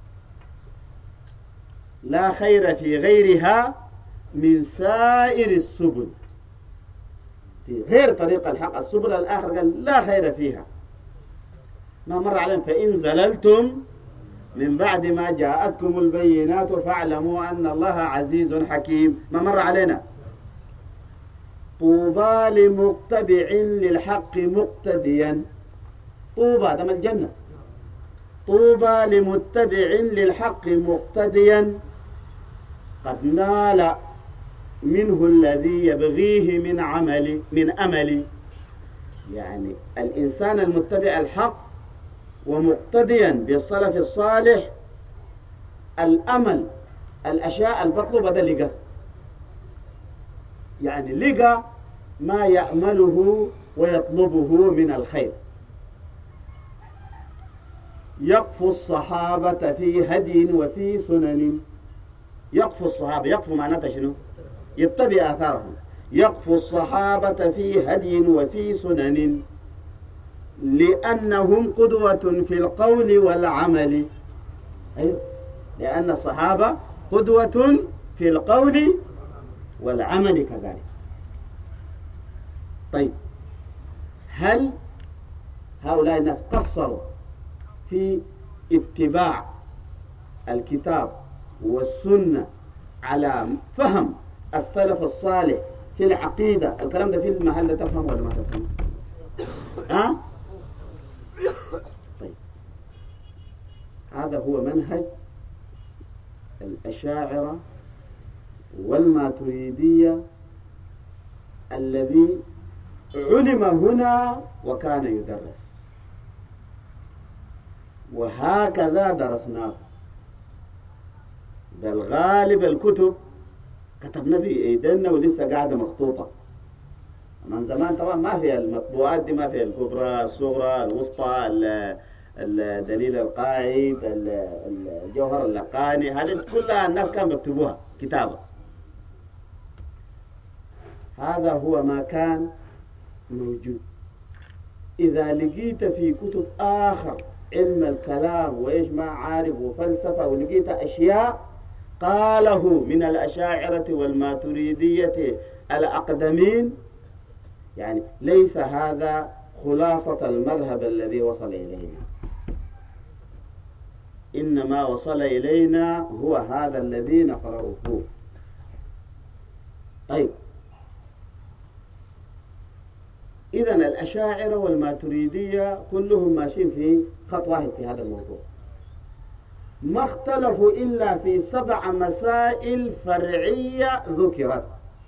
لا خير في غيرها من سائر السبل، في غير طريق الحق. السبل الآخر قال لا خير فيها، ما مر عليهم. فإن زللتم من بعد ما جاءتكم البينات فاعلموا أن الله عزيز حكيم. ما مر علينا؟ طوبى لمتبع للحق مقتديا. طوبى ده من الجنة. طوبى لمتبع للحق مقتديا قد نال منه الذي يبغيه من عمل من أمل. يعني الإنسان المتبع الحق ومقتديا بالسلف الصالح الأمل الأشياء المطلوبة ده لقى، يعني لقى ما يأمله ويطلبه من الخير. يقفو الصحابة في هدي وفي سنن. يقفو الصحابة، يقفو معناتها شنو؟ يتبع آثارهم. يقفو الصحابة في هدي وفي سنن لأنهم قدوة في القول والعمل. أيوة، لأن الصحابة قدوة في القول والعمل كذلك. طيب، هل هؤلاء الناس قصروا في اتباع الكتاب والسنة على فهم السلف الصالح في العقيدة؟ الكلام ده في المحل ده تفهم ولا ما تفهم؟ ها؟ طيب، هذا هو منهج الأشاعرة والماتريدية الذي علم هنا وكان يدرس، وهكذا درسناه. بل غالب الكتب كتبنا بإيدينا ولسه قاعدة مخطوطة من زمان. طبعا ما في المطبوعات دي، ما في الكبرى، الصغرى، الوسطى، الدليل القاعد، الجوهر اللقاني، هذه كلها الناس كانوا بيكتبوها كتابة. هذا هو ما كان موجود. إذا لقيت في كتب آخر علم الكلام وإيش ما عارف وفلسفة ولقيت أشياء قاله من الأشاعرة والماتريدية الأقدمين، يعني ليس هذا خلاصة المذهب الذي وصل إلينا، إنما وصل إلينا هو هذا الذي نقرأه. طيب، إذن الأشاعرة والماتريدية كلهم ماشيين في خط واحد في هذا الموضوع. ما اختلفوا إلا في سبع مسائل فرعية ذكرت.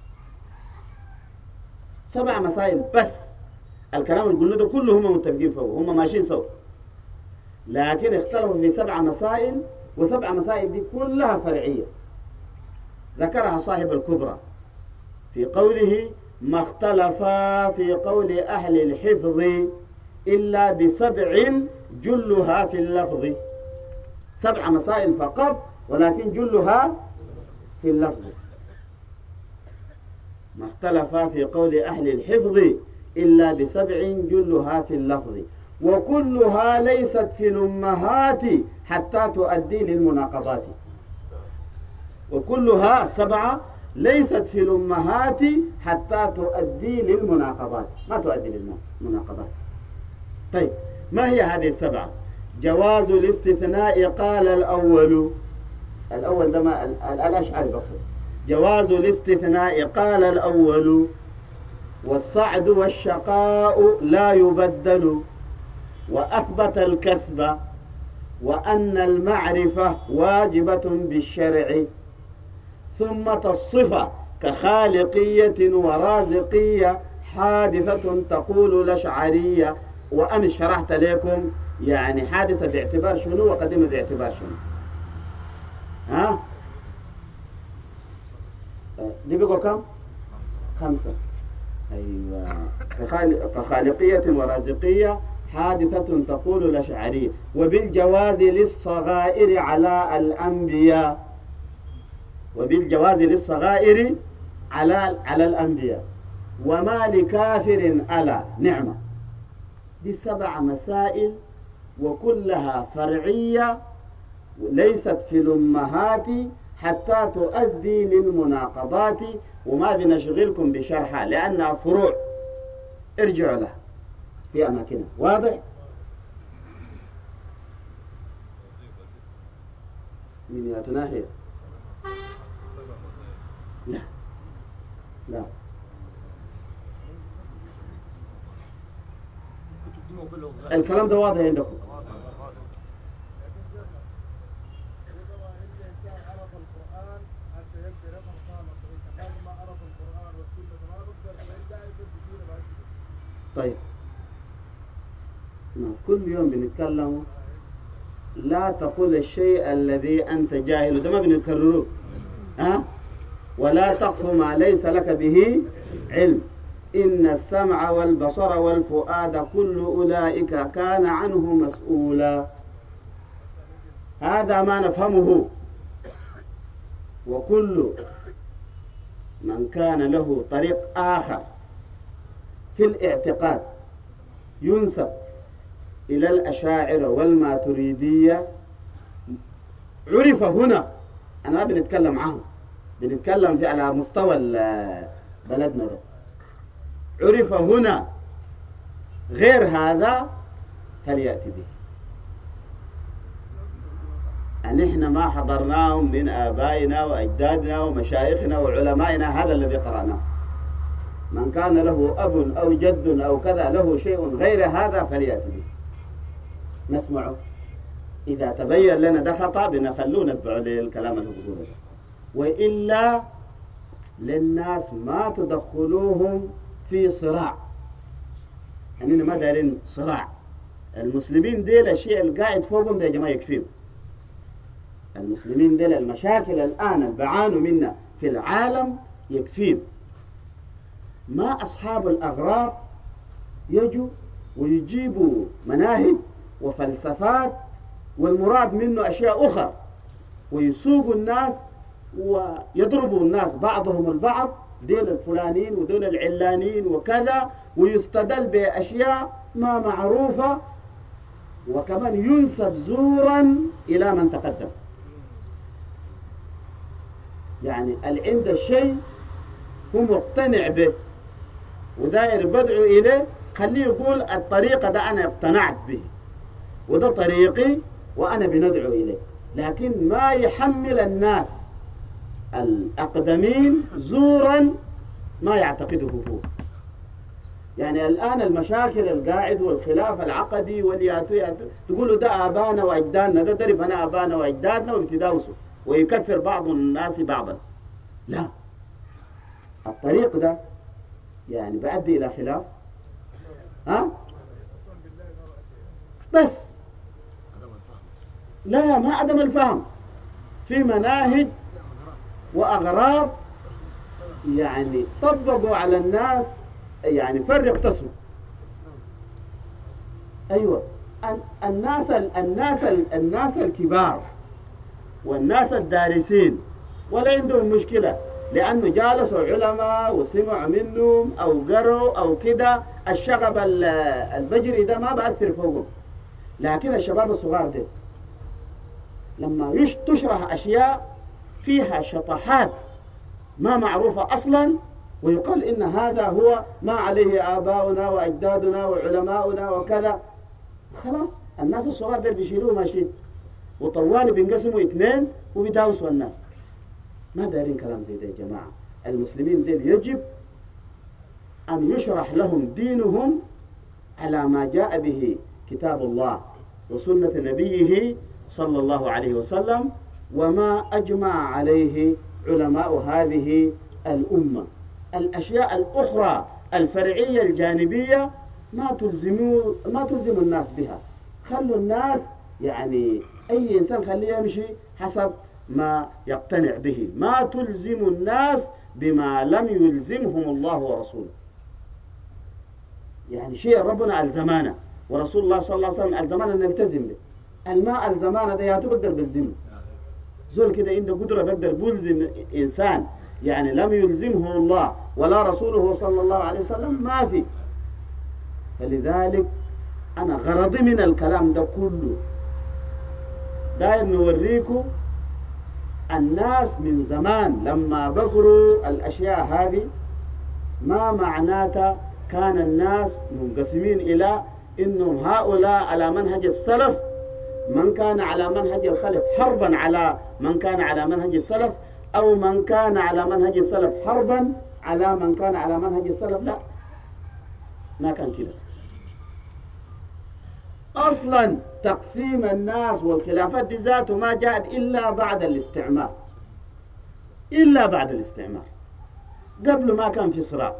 سبع مسائل بس. الكلام اللي قلنا ده كلهم متفقين فوق، هم ماشيين سوا. لكن اختلفوا في سبع مسائل، وسبع مسائل دي كلها فرعية ذكرها صاحب الكبرى في قوله: ما اختلفا في قول أهل الحفظ إلا بسبع جلها في اللفظ. سبع مسائل فقط، ولكن جلها في اللفظ. ما اختلفا في قول أهل الحفظ إلا بسبع جلها في اللفظ، وكلها ليست في الأمهات حتى تؤدي للمناقضات. وكلها سبعة ليست في الأمهات حتى تؤدي للمناقضات، ما تؤدي للمناقضات. طيب، ما هي هذه السبعة؟ جواز الاستثناء قال الأول. الأول ده ما الأشعري بصر. جواز الاستثناء قال الأول، والصعد والشقاء لا يبدل، وأثبت الكسب، وأن المعرفة واجبة بالشرع، ثم الصفة كخالقية ورازقية حادثة تقول الأشعرية. وأمس شرحت لكم يعني حادثة باعتبار شنو وقديمة باعتبار شنو. ها؟ دي بقوا كم؟ خمسة. أيوة. كخالقية ورازقية حادثة تقول الأشعرية. وبالجواز للصغائر على الأنبياء. وبالجواز للصغائر على على الأنبياء. وما لكافر ألا نعمة. دي سبع مسائل وكلها فرعية ليست في الأمهات حتى تؤدي للمناقضات، وما بنشغلكم بشرحها لأنها فروع، ارجعوا لها في أماكنها. واضح؟ من مئة ناحية. لا لا الكلام ده واضح عندكم. طيب كل يوم بنتكلم لا تقول الشيء الذي أنت جاهل، ده ما بنكرره ها، ولا تقف ما ليس لك به علم، إن السمع والبصر والفؤاد كل أولئك كان عنه مسؤولا. هذا ما نفهمه. وكل من كان له طريق آخر في الاعتقاد ينسب إلى الأشاعرة والماتريدية عرف هنا. أنا ما بنتكلم عنه، بنتكلم في على مستوى بلدنا ده. عرف هنا غير هذا فليأتي به. أن إحنا ما حضرناهم من آبائنا وأجدادنا ومشايخنا وعلمائنا، هذا الذي قرأناه. من كان له أب أو جد أو كذا له شيء غير هذا فليأتي به نسمعه. إذا تبين لنا ده خطأ بنخلوه نتبع للكلام اللي بيقوله ده، وإلا للناس ما تدخلوهم في صراع. أننا ما دارين صراع. المسلمين ديل الشيء القاعد فوقهم ده يا جماعة يكفيهم. المسلمين ديل المشاكل الآن اللي بعانوا منها في العالم يكفيهم. ما أصحاب الأغراض يجوا ويجيبوا مناهج وفلسفات والمراد منه أشياء أخرى، ويسوقوا الناس ويضربوا الناس بعضهم البعض، دول الفلانين ودول العلانين وكذا، ويستدل بأشياء ما معروفة، وكمان ينسب زورا إلى من تقدم. يعني اللي عند الشيء هو مقتنع به وداير بدعو إليه، خليه يقول الطريقة ده أنا اقتنعت به وده طريقي وأنا بندعو إليه، لكن ما يحمل الناس الأقدمين زورا ما يعتقده هو. يعني الآن المشاكل القاعد والخلاف العقدي والياتو ياتو تقولوا ده آبانا وأجدادنا، ده درب أنا آبانا وأجدادنا وبتداوسوا ويكفر بعض الناس بعضا. لا، الطريق ده يعني بيؤدي إلى خلاف. ها؟ بس لا، ما عدم الفهم، في مناهج وأغراض يعني طبقوا على الناس، يعني فرق تسرق. أيوة، الناس الناس الناس الكبار والناس الدارسين ولا عندهم مشكلة، لأنه جالسوا علماء وسمعوا منهم أو قروا أو كده، الشغب البجري ده ما بأثر فوقهم. لكن الشباب الصغار ده لما تشرح أشياء فيها شطحات ما معروفة أصلا ويقال إن هذا هو ما عليه آباؤنا وأجدادنا وعلماؤنا وكذا، خلاص الناس الصغار ده بيشيلوه ماشيين، وطوالي بينقسموا اثنين وبيداوسوا الناس. ما دارين كلام زي ده يا جماعة. المسلمين دول يجب أن يشرح لهم دينهم على ما جاء به كتاب الله وسنة نبيه صلى الله عليه وسلم، وما أجمع عليه علماء هذه الأمة. الأشياء الأخرى الفرعية الجانبية ما تلزموا ما تلزم الناس بها. خلوا الناس يعني أي إنسان خليه يمشي حسب ما يقتنع به، ما تلزم الناس بما لم يلزمهم الله ورسوله. يعني شيء ربنا ألزمانا ورسول الله صلى الله عليه وسلم ألزمانا نلتزم به. الماء ألزمانا ده ياتو بقدر بلزمه. زول كده عنده قدرة بقدر بلزم إنسان يعني لم يلزمه الله ولا رسوله صلى الله عليه وسلم، ما في. فلذلك أنا غرضي من الكلام ده كله داير نوريكم الناس من زمان لما بقروا الأشياء هذه ما معناتها كان الناس منقسمين إلى إنهم هؤلاء على منهج السلف من كان على منهج الخلف حربا على من كان على منهج السلف، أو من كان على منهج السلف حربا على من كان على منهج السلف. لا، ما كان كده أصلا. تقسيم الناس والخلافات دي ذاته ما جاءت إلا بعد الاستعمار، إلا بعد الاستعمار، قبل ما كان في صراع.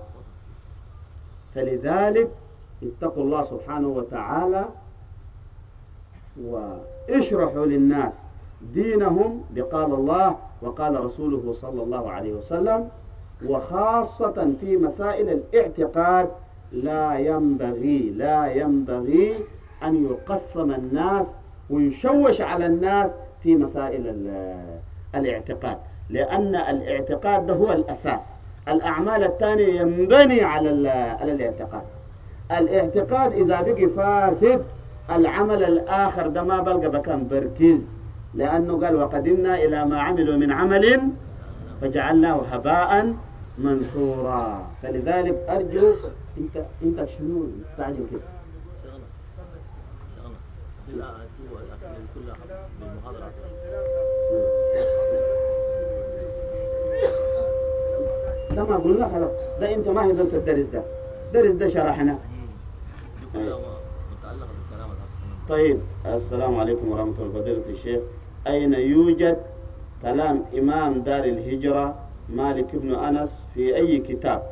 فلذلك اتقوا الله سبحانه وتعالى واشرحوا للناس دينهم بقال الله وقال رسوله صلى الله عليه وسلم، وخاصة في مسائل الاعتقاد لا ينبغي لا ينبغي أن يقسم الناس ويشوش على الناس في مسائل الاعتقاد، لأن الاعتقاد ده هو الأساس. الأعمال الثانية ينبني على على الاعتقاد. الاعتقاد إذا بقي فاسد العمل الآخر ده ما بلقى بكم بركز، لأنه قال وقدمنا إلى ما عملوا من عمل فجعلناه هباء منثورا. فلذلك أرجو أنت أنت شنو مستعجل كده؟ ده ما قلنا خلاص، ده انت ما حضرت الدرس ده، الدرس ده شرحنا. طيب السلام عليكم ورحمة الله وبركاته. الشيخ، أين يوجد كلام إمام دار الهجرة مالك بن أنس في أي كتاب؟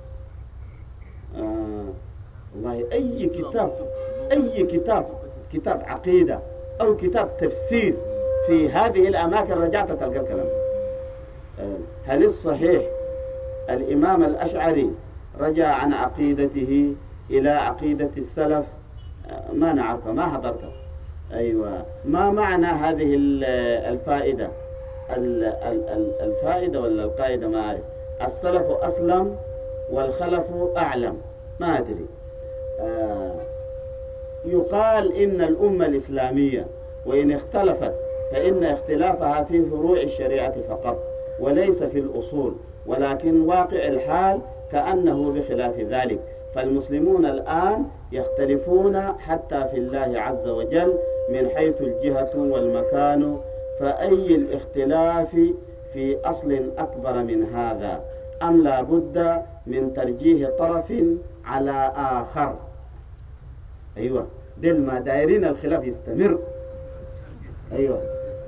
آه والله أي كتاب، أي كتاب، كتاب عقيدة أو كتاب تفسير في هذه الأماكن رجعت تلقى الكلام. آه هل الصحيح الإمام الأشعري رجع عن عقيدته إلى عقيدة السلف؟ آه ما نعرفه، ما حضرته. أيوة، ما معنى هذه الفائدة؟ الفائدة ولا القاعدة ما أعرف. السلف أسلم والخلف أعلم، ما أدري. آه يقال إن الأمة الإسلامية وإن اختلفت فإن اختلافها في فروع الشريعة فقط وليس في الأصول، ولكن واقع الحال كأنه بخلاف ذلك. فالمسلمون الآن يختلفون حتى في الله عز وجل من حيث الجهة والمكان، فأي الاختلاف في أصل أكبر من هذا؟ أم لا بد من ترجيح طرف على آخر؟ أيوة، دل ما دايرين الخلاف يستمر. أيوة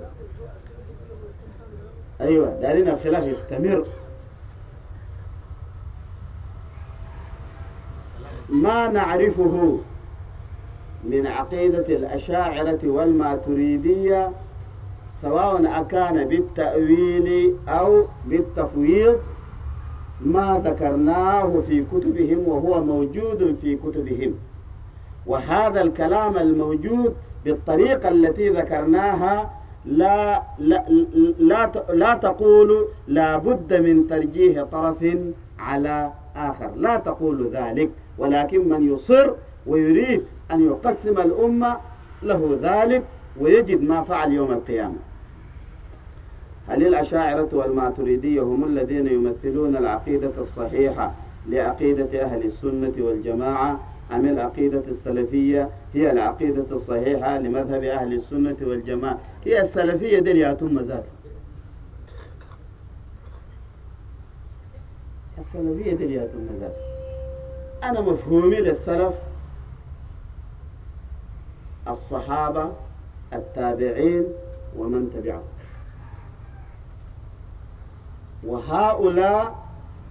أيوة دايرين الخلاف يستمر. ما نعرفه من عقيدة الأشاعرة والماتريدية سواء أكان بالتأويل أو بالتفويض ما ذكرناه في كتبهم وهو موجود في كتبهم، وهذا الكلام الموجود بالطريقة التي ذكرناها لا لا لا, لا تقول لا بد من ترجيح طرف على آخر، لا تقول ذلك، ولكن من يصر ويريد أن يقسم الأمة له ذلك ويجد ما فعل يوم القيامة. هل الأشاعرة والماتريدية هم الذين يمثلون العقيدة الصحيحة لعقيدة أهل السنة والجماعة، أم العقيدة السلفية هي العقيدة الصحيحة لمذهب أهل السنة والجماعة؟ هي السلفية دي يا ثم ذات السلفية دي يا ثم ذات. أنا مفهومي للسلف الصحابة التابعين ومن تبعهم، وهؤلاء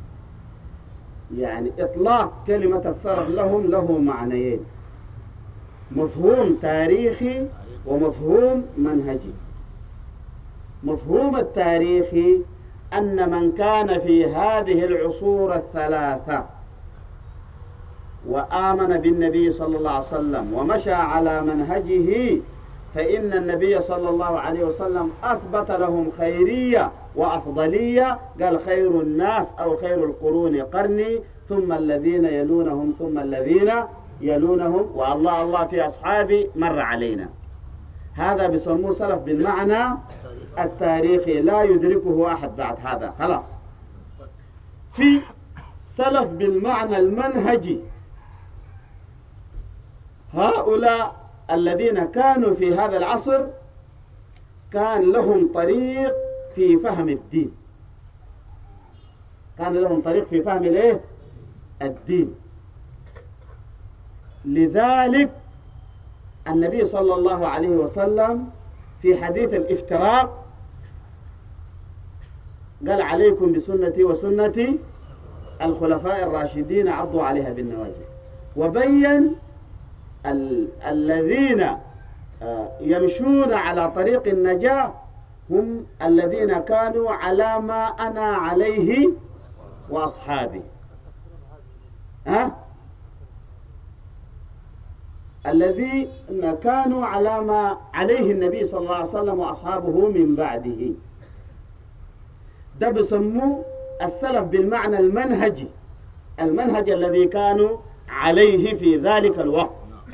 يعني إطلاق كلمة السلف لهم له معنيين: مفهوم تاريخي ومفهوم منهجي. مفهوم التاريخي أن من كان في هذه العصور الثلاثة وآمن بالنبي صلى الله عليه وسلم ومشى على منهجه فإن النبي صلى الله عليه وسلم أثبت لهم خيرية وأفضلية، قال خير الناس أو خير القرون قرني ثم الذين يلونهم ثم الذين يلونهم والله الله في أصحابي مر علينا. هذا بيسموه سلف بالمعنى التاريخي، لا يدركه أحد بعد هذا خلاص. في سلف بالمعنى المنهجي، هؤلاء الذين كانوا في هذا العصر كان لهم طريق في فهم الدين، كان لهم طريق في فهم الايه؟ الدين. لذلك النبي صلى الله عليه وسلم في حديث الافتراق قال عليكم بسنتي وسنة الخلفاء الراشدين عضوا عليها بالنواجذ، وبين ال الذين يمشون على طريق النجاة هم الذين كانوا على ما أنا عليه وأصحابي. ها؟ الذين كانوا على ما عليه النبي صلى الله عليه وسلم وأصحابه من بعده. ده بسموه السلف بالمعنى المنهجي، المنهج الذي كانوا عليه في ذلك الوقت.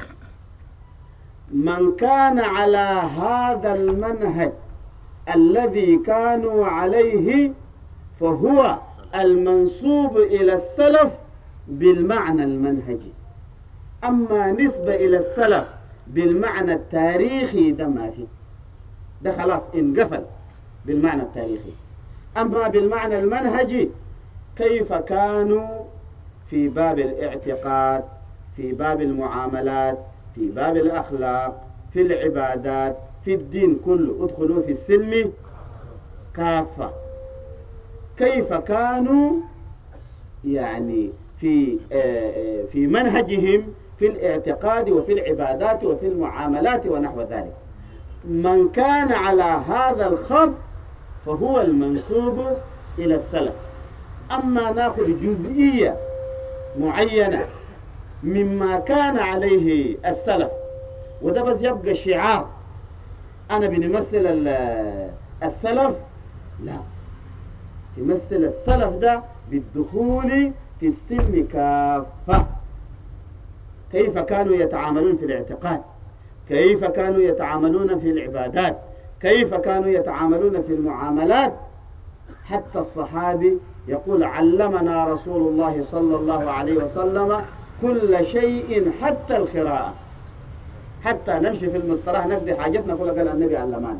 من كان على هذا المنهج الذي كانوا عليه فهو المنسوب إلى السلف بالمعنى المنهجي. أما نسبة إلى السلف بالمعنى التاريخي ده ما في، ده خلاص انقفل بالمعنى التاريخي. أما بالمعنى المنهجي كيف كانوا في باب الاعتقاد، في باب المعاملات، في باب الأخلاق، في العبادات، في الدين كله، ادخلوا في السلم كافة. كيف كانوا يعني في في منهجهم في الاعتقاد وفي العبادات وفي المعاملات ونحو ذلك. من كان على هذا الخط فهو المنسوب إلى السلف. أما نأخذ جزئية معينة مما كان عليه السلف وده بس يبقى شعار أنا بنمثل السلف، لا، تمثل السلف ده بالدخول في السلم كافة. كيف كانوا يتعاملون في الاعتقاد، كيف كانوا يتعاملون في العبادات، كيف كانوا يتعاملون في المعاملات. حتى الصحابي يقول علمنا رسول الله صلى الله عليه وسلم كل شيء حتى القراءة، حتى نمشي في المصطلح نقضي حاجتنا كلها قال النبي علمنا.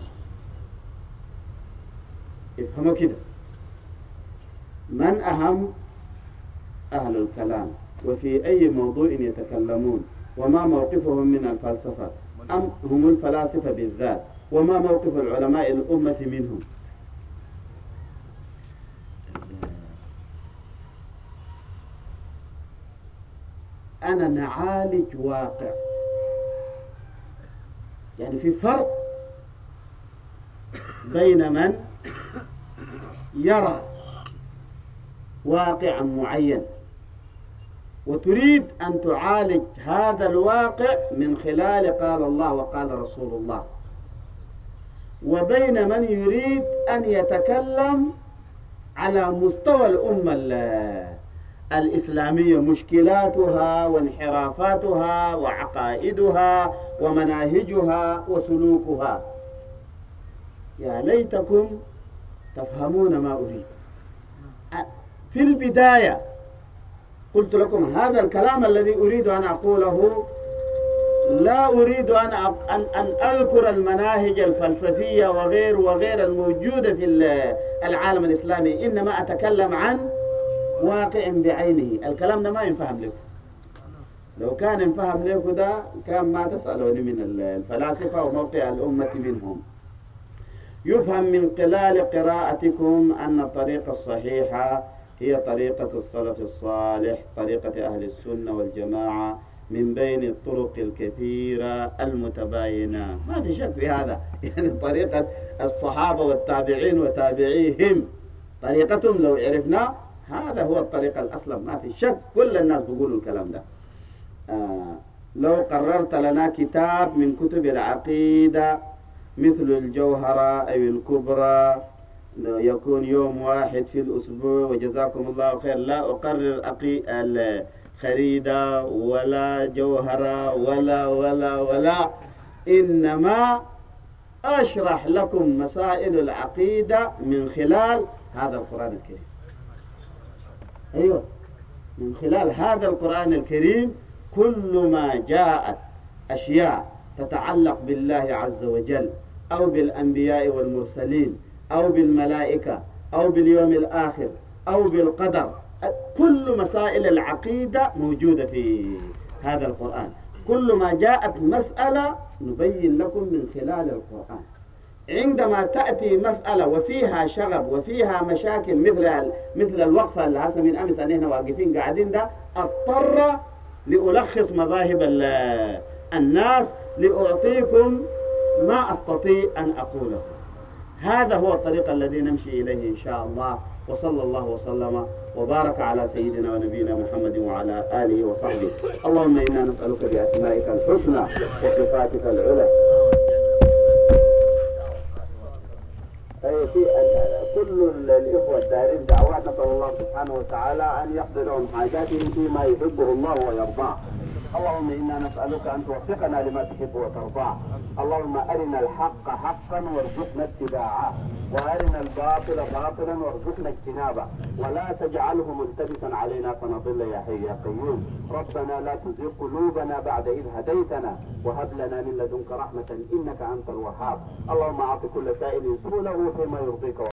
افهموا كده. من أهم أهل الكلام وفي أي موضوع يتكلمون، وما موقفهم من الفلسفة، أم هم الفلاسفة بالذات، وما موقف العلماء الأمة منهم. أنا نعالج واقع، يعني في فرق بين من يرى واقعا معين وتريد أن تعالج هذا الواقع من خلال قال الله وقال رسول الله، وبين من يريد أن يتكلم على مستوى الأمة الإسلامية، مشكلاتها وانحرافاتها وعقائدها ومناهجها وسلوكها. يا ليتكم تفهمون ما أريد. في البداية قلت لكم هذا الكلام الذي أريد أن أقوله لا أريد أن أن أن أذكر المناهج الفلسفية وغير وغير الموجودة في العالم الإسلامي، إنما أتكلم عن واقع بعينه. الكلام ده ما ينفهم لكم. لو كان ينفهم لكم ده كان ما تسألوني من الفلاسفة وموقع الأمة منهم. يفهم من خلال قراءتكم أن الطريقة الصحيحة هي طريقة السلف الصالح، طريقة أهل السنة والجماعة من بين الطرق الكثيرة المتباينة. ما في شك في هذا، يعني طريقة الصحابة والتابعين وتابعيهم طريقتهم لو عرفنا هذا هو الطريقة الأسلم، ما في شك. كل الناس بيقولوا الكلام ده. آه لو قررت لنا كتاب من كتب العقيدة مثل الجوهرة أو الكبرى يكون يوم واحد في الأسبوع وجزاكم الله خير، لا أقرر أقي الخريدة ولا جوهرة ولا ولا ولا إنما أشرح لكم مسائل العقيدة من خلال هذا القرآن الكريم. أيوة، من خلال هذا القرآن الكريم كل ما جاءت أشياء تتعلق بالله عز وجل أو بالأنبياء والمرسلين أو بالملائكة أو باليوم الآخر أو بالقدر، كل مسائل العقيدة موجودة في هذا القرآن. كل ما جاءت مسألة نبين لكم من خلال القرآن. عندما تأتي مسألة وفيها شغب وفيها مشاكل مثل مثل الوقفة اللي هسه من أمس أننا واقفين قاعدين ده، اضطر لألخص مذاهب الناس لأعطيكم ما أستطيع أن أقوله. هذا هو الطريق الذي نمشي إليه إن شاء الله. وصلى الله وسلم وبارك على سيدنا ونبينا محمد وعلى آله وصحبه. اللهم إنا نسألك بأسمائك الحسنى وصفاتك العلى. في كل الإخوة الدارين دعوات، نسأل الله سبحانه وتعالى أن يقضي لهم حاجاتهم فيما يحبه الله ويرضاه. اللهم إنا نسألك أن توفقنا لما تحب وترضاه. اللهم أرنا الحق حقا وارزقنا اتباعه، وأرنا الباطل باطلا وارزقنا اجتنابه، ولا تجعله ملتبسا علينا فنضل يا حي يا قيوم. ربنا لا تزغ قلوبنا بعد إذ هديتنا، وهب لنا من لدنك رحمة إنك أنت الوهاب. اللهم أعط كل سائل سؤله فيما يرضيك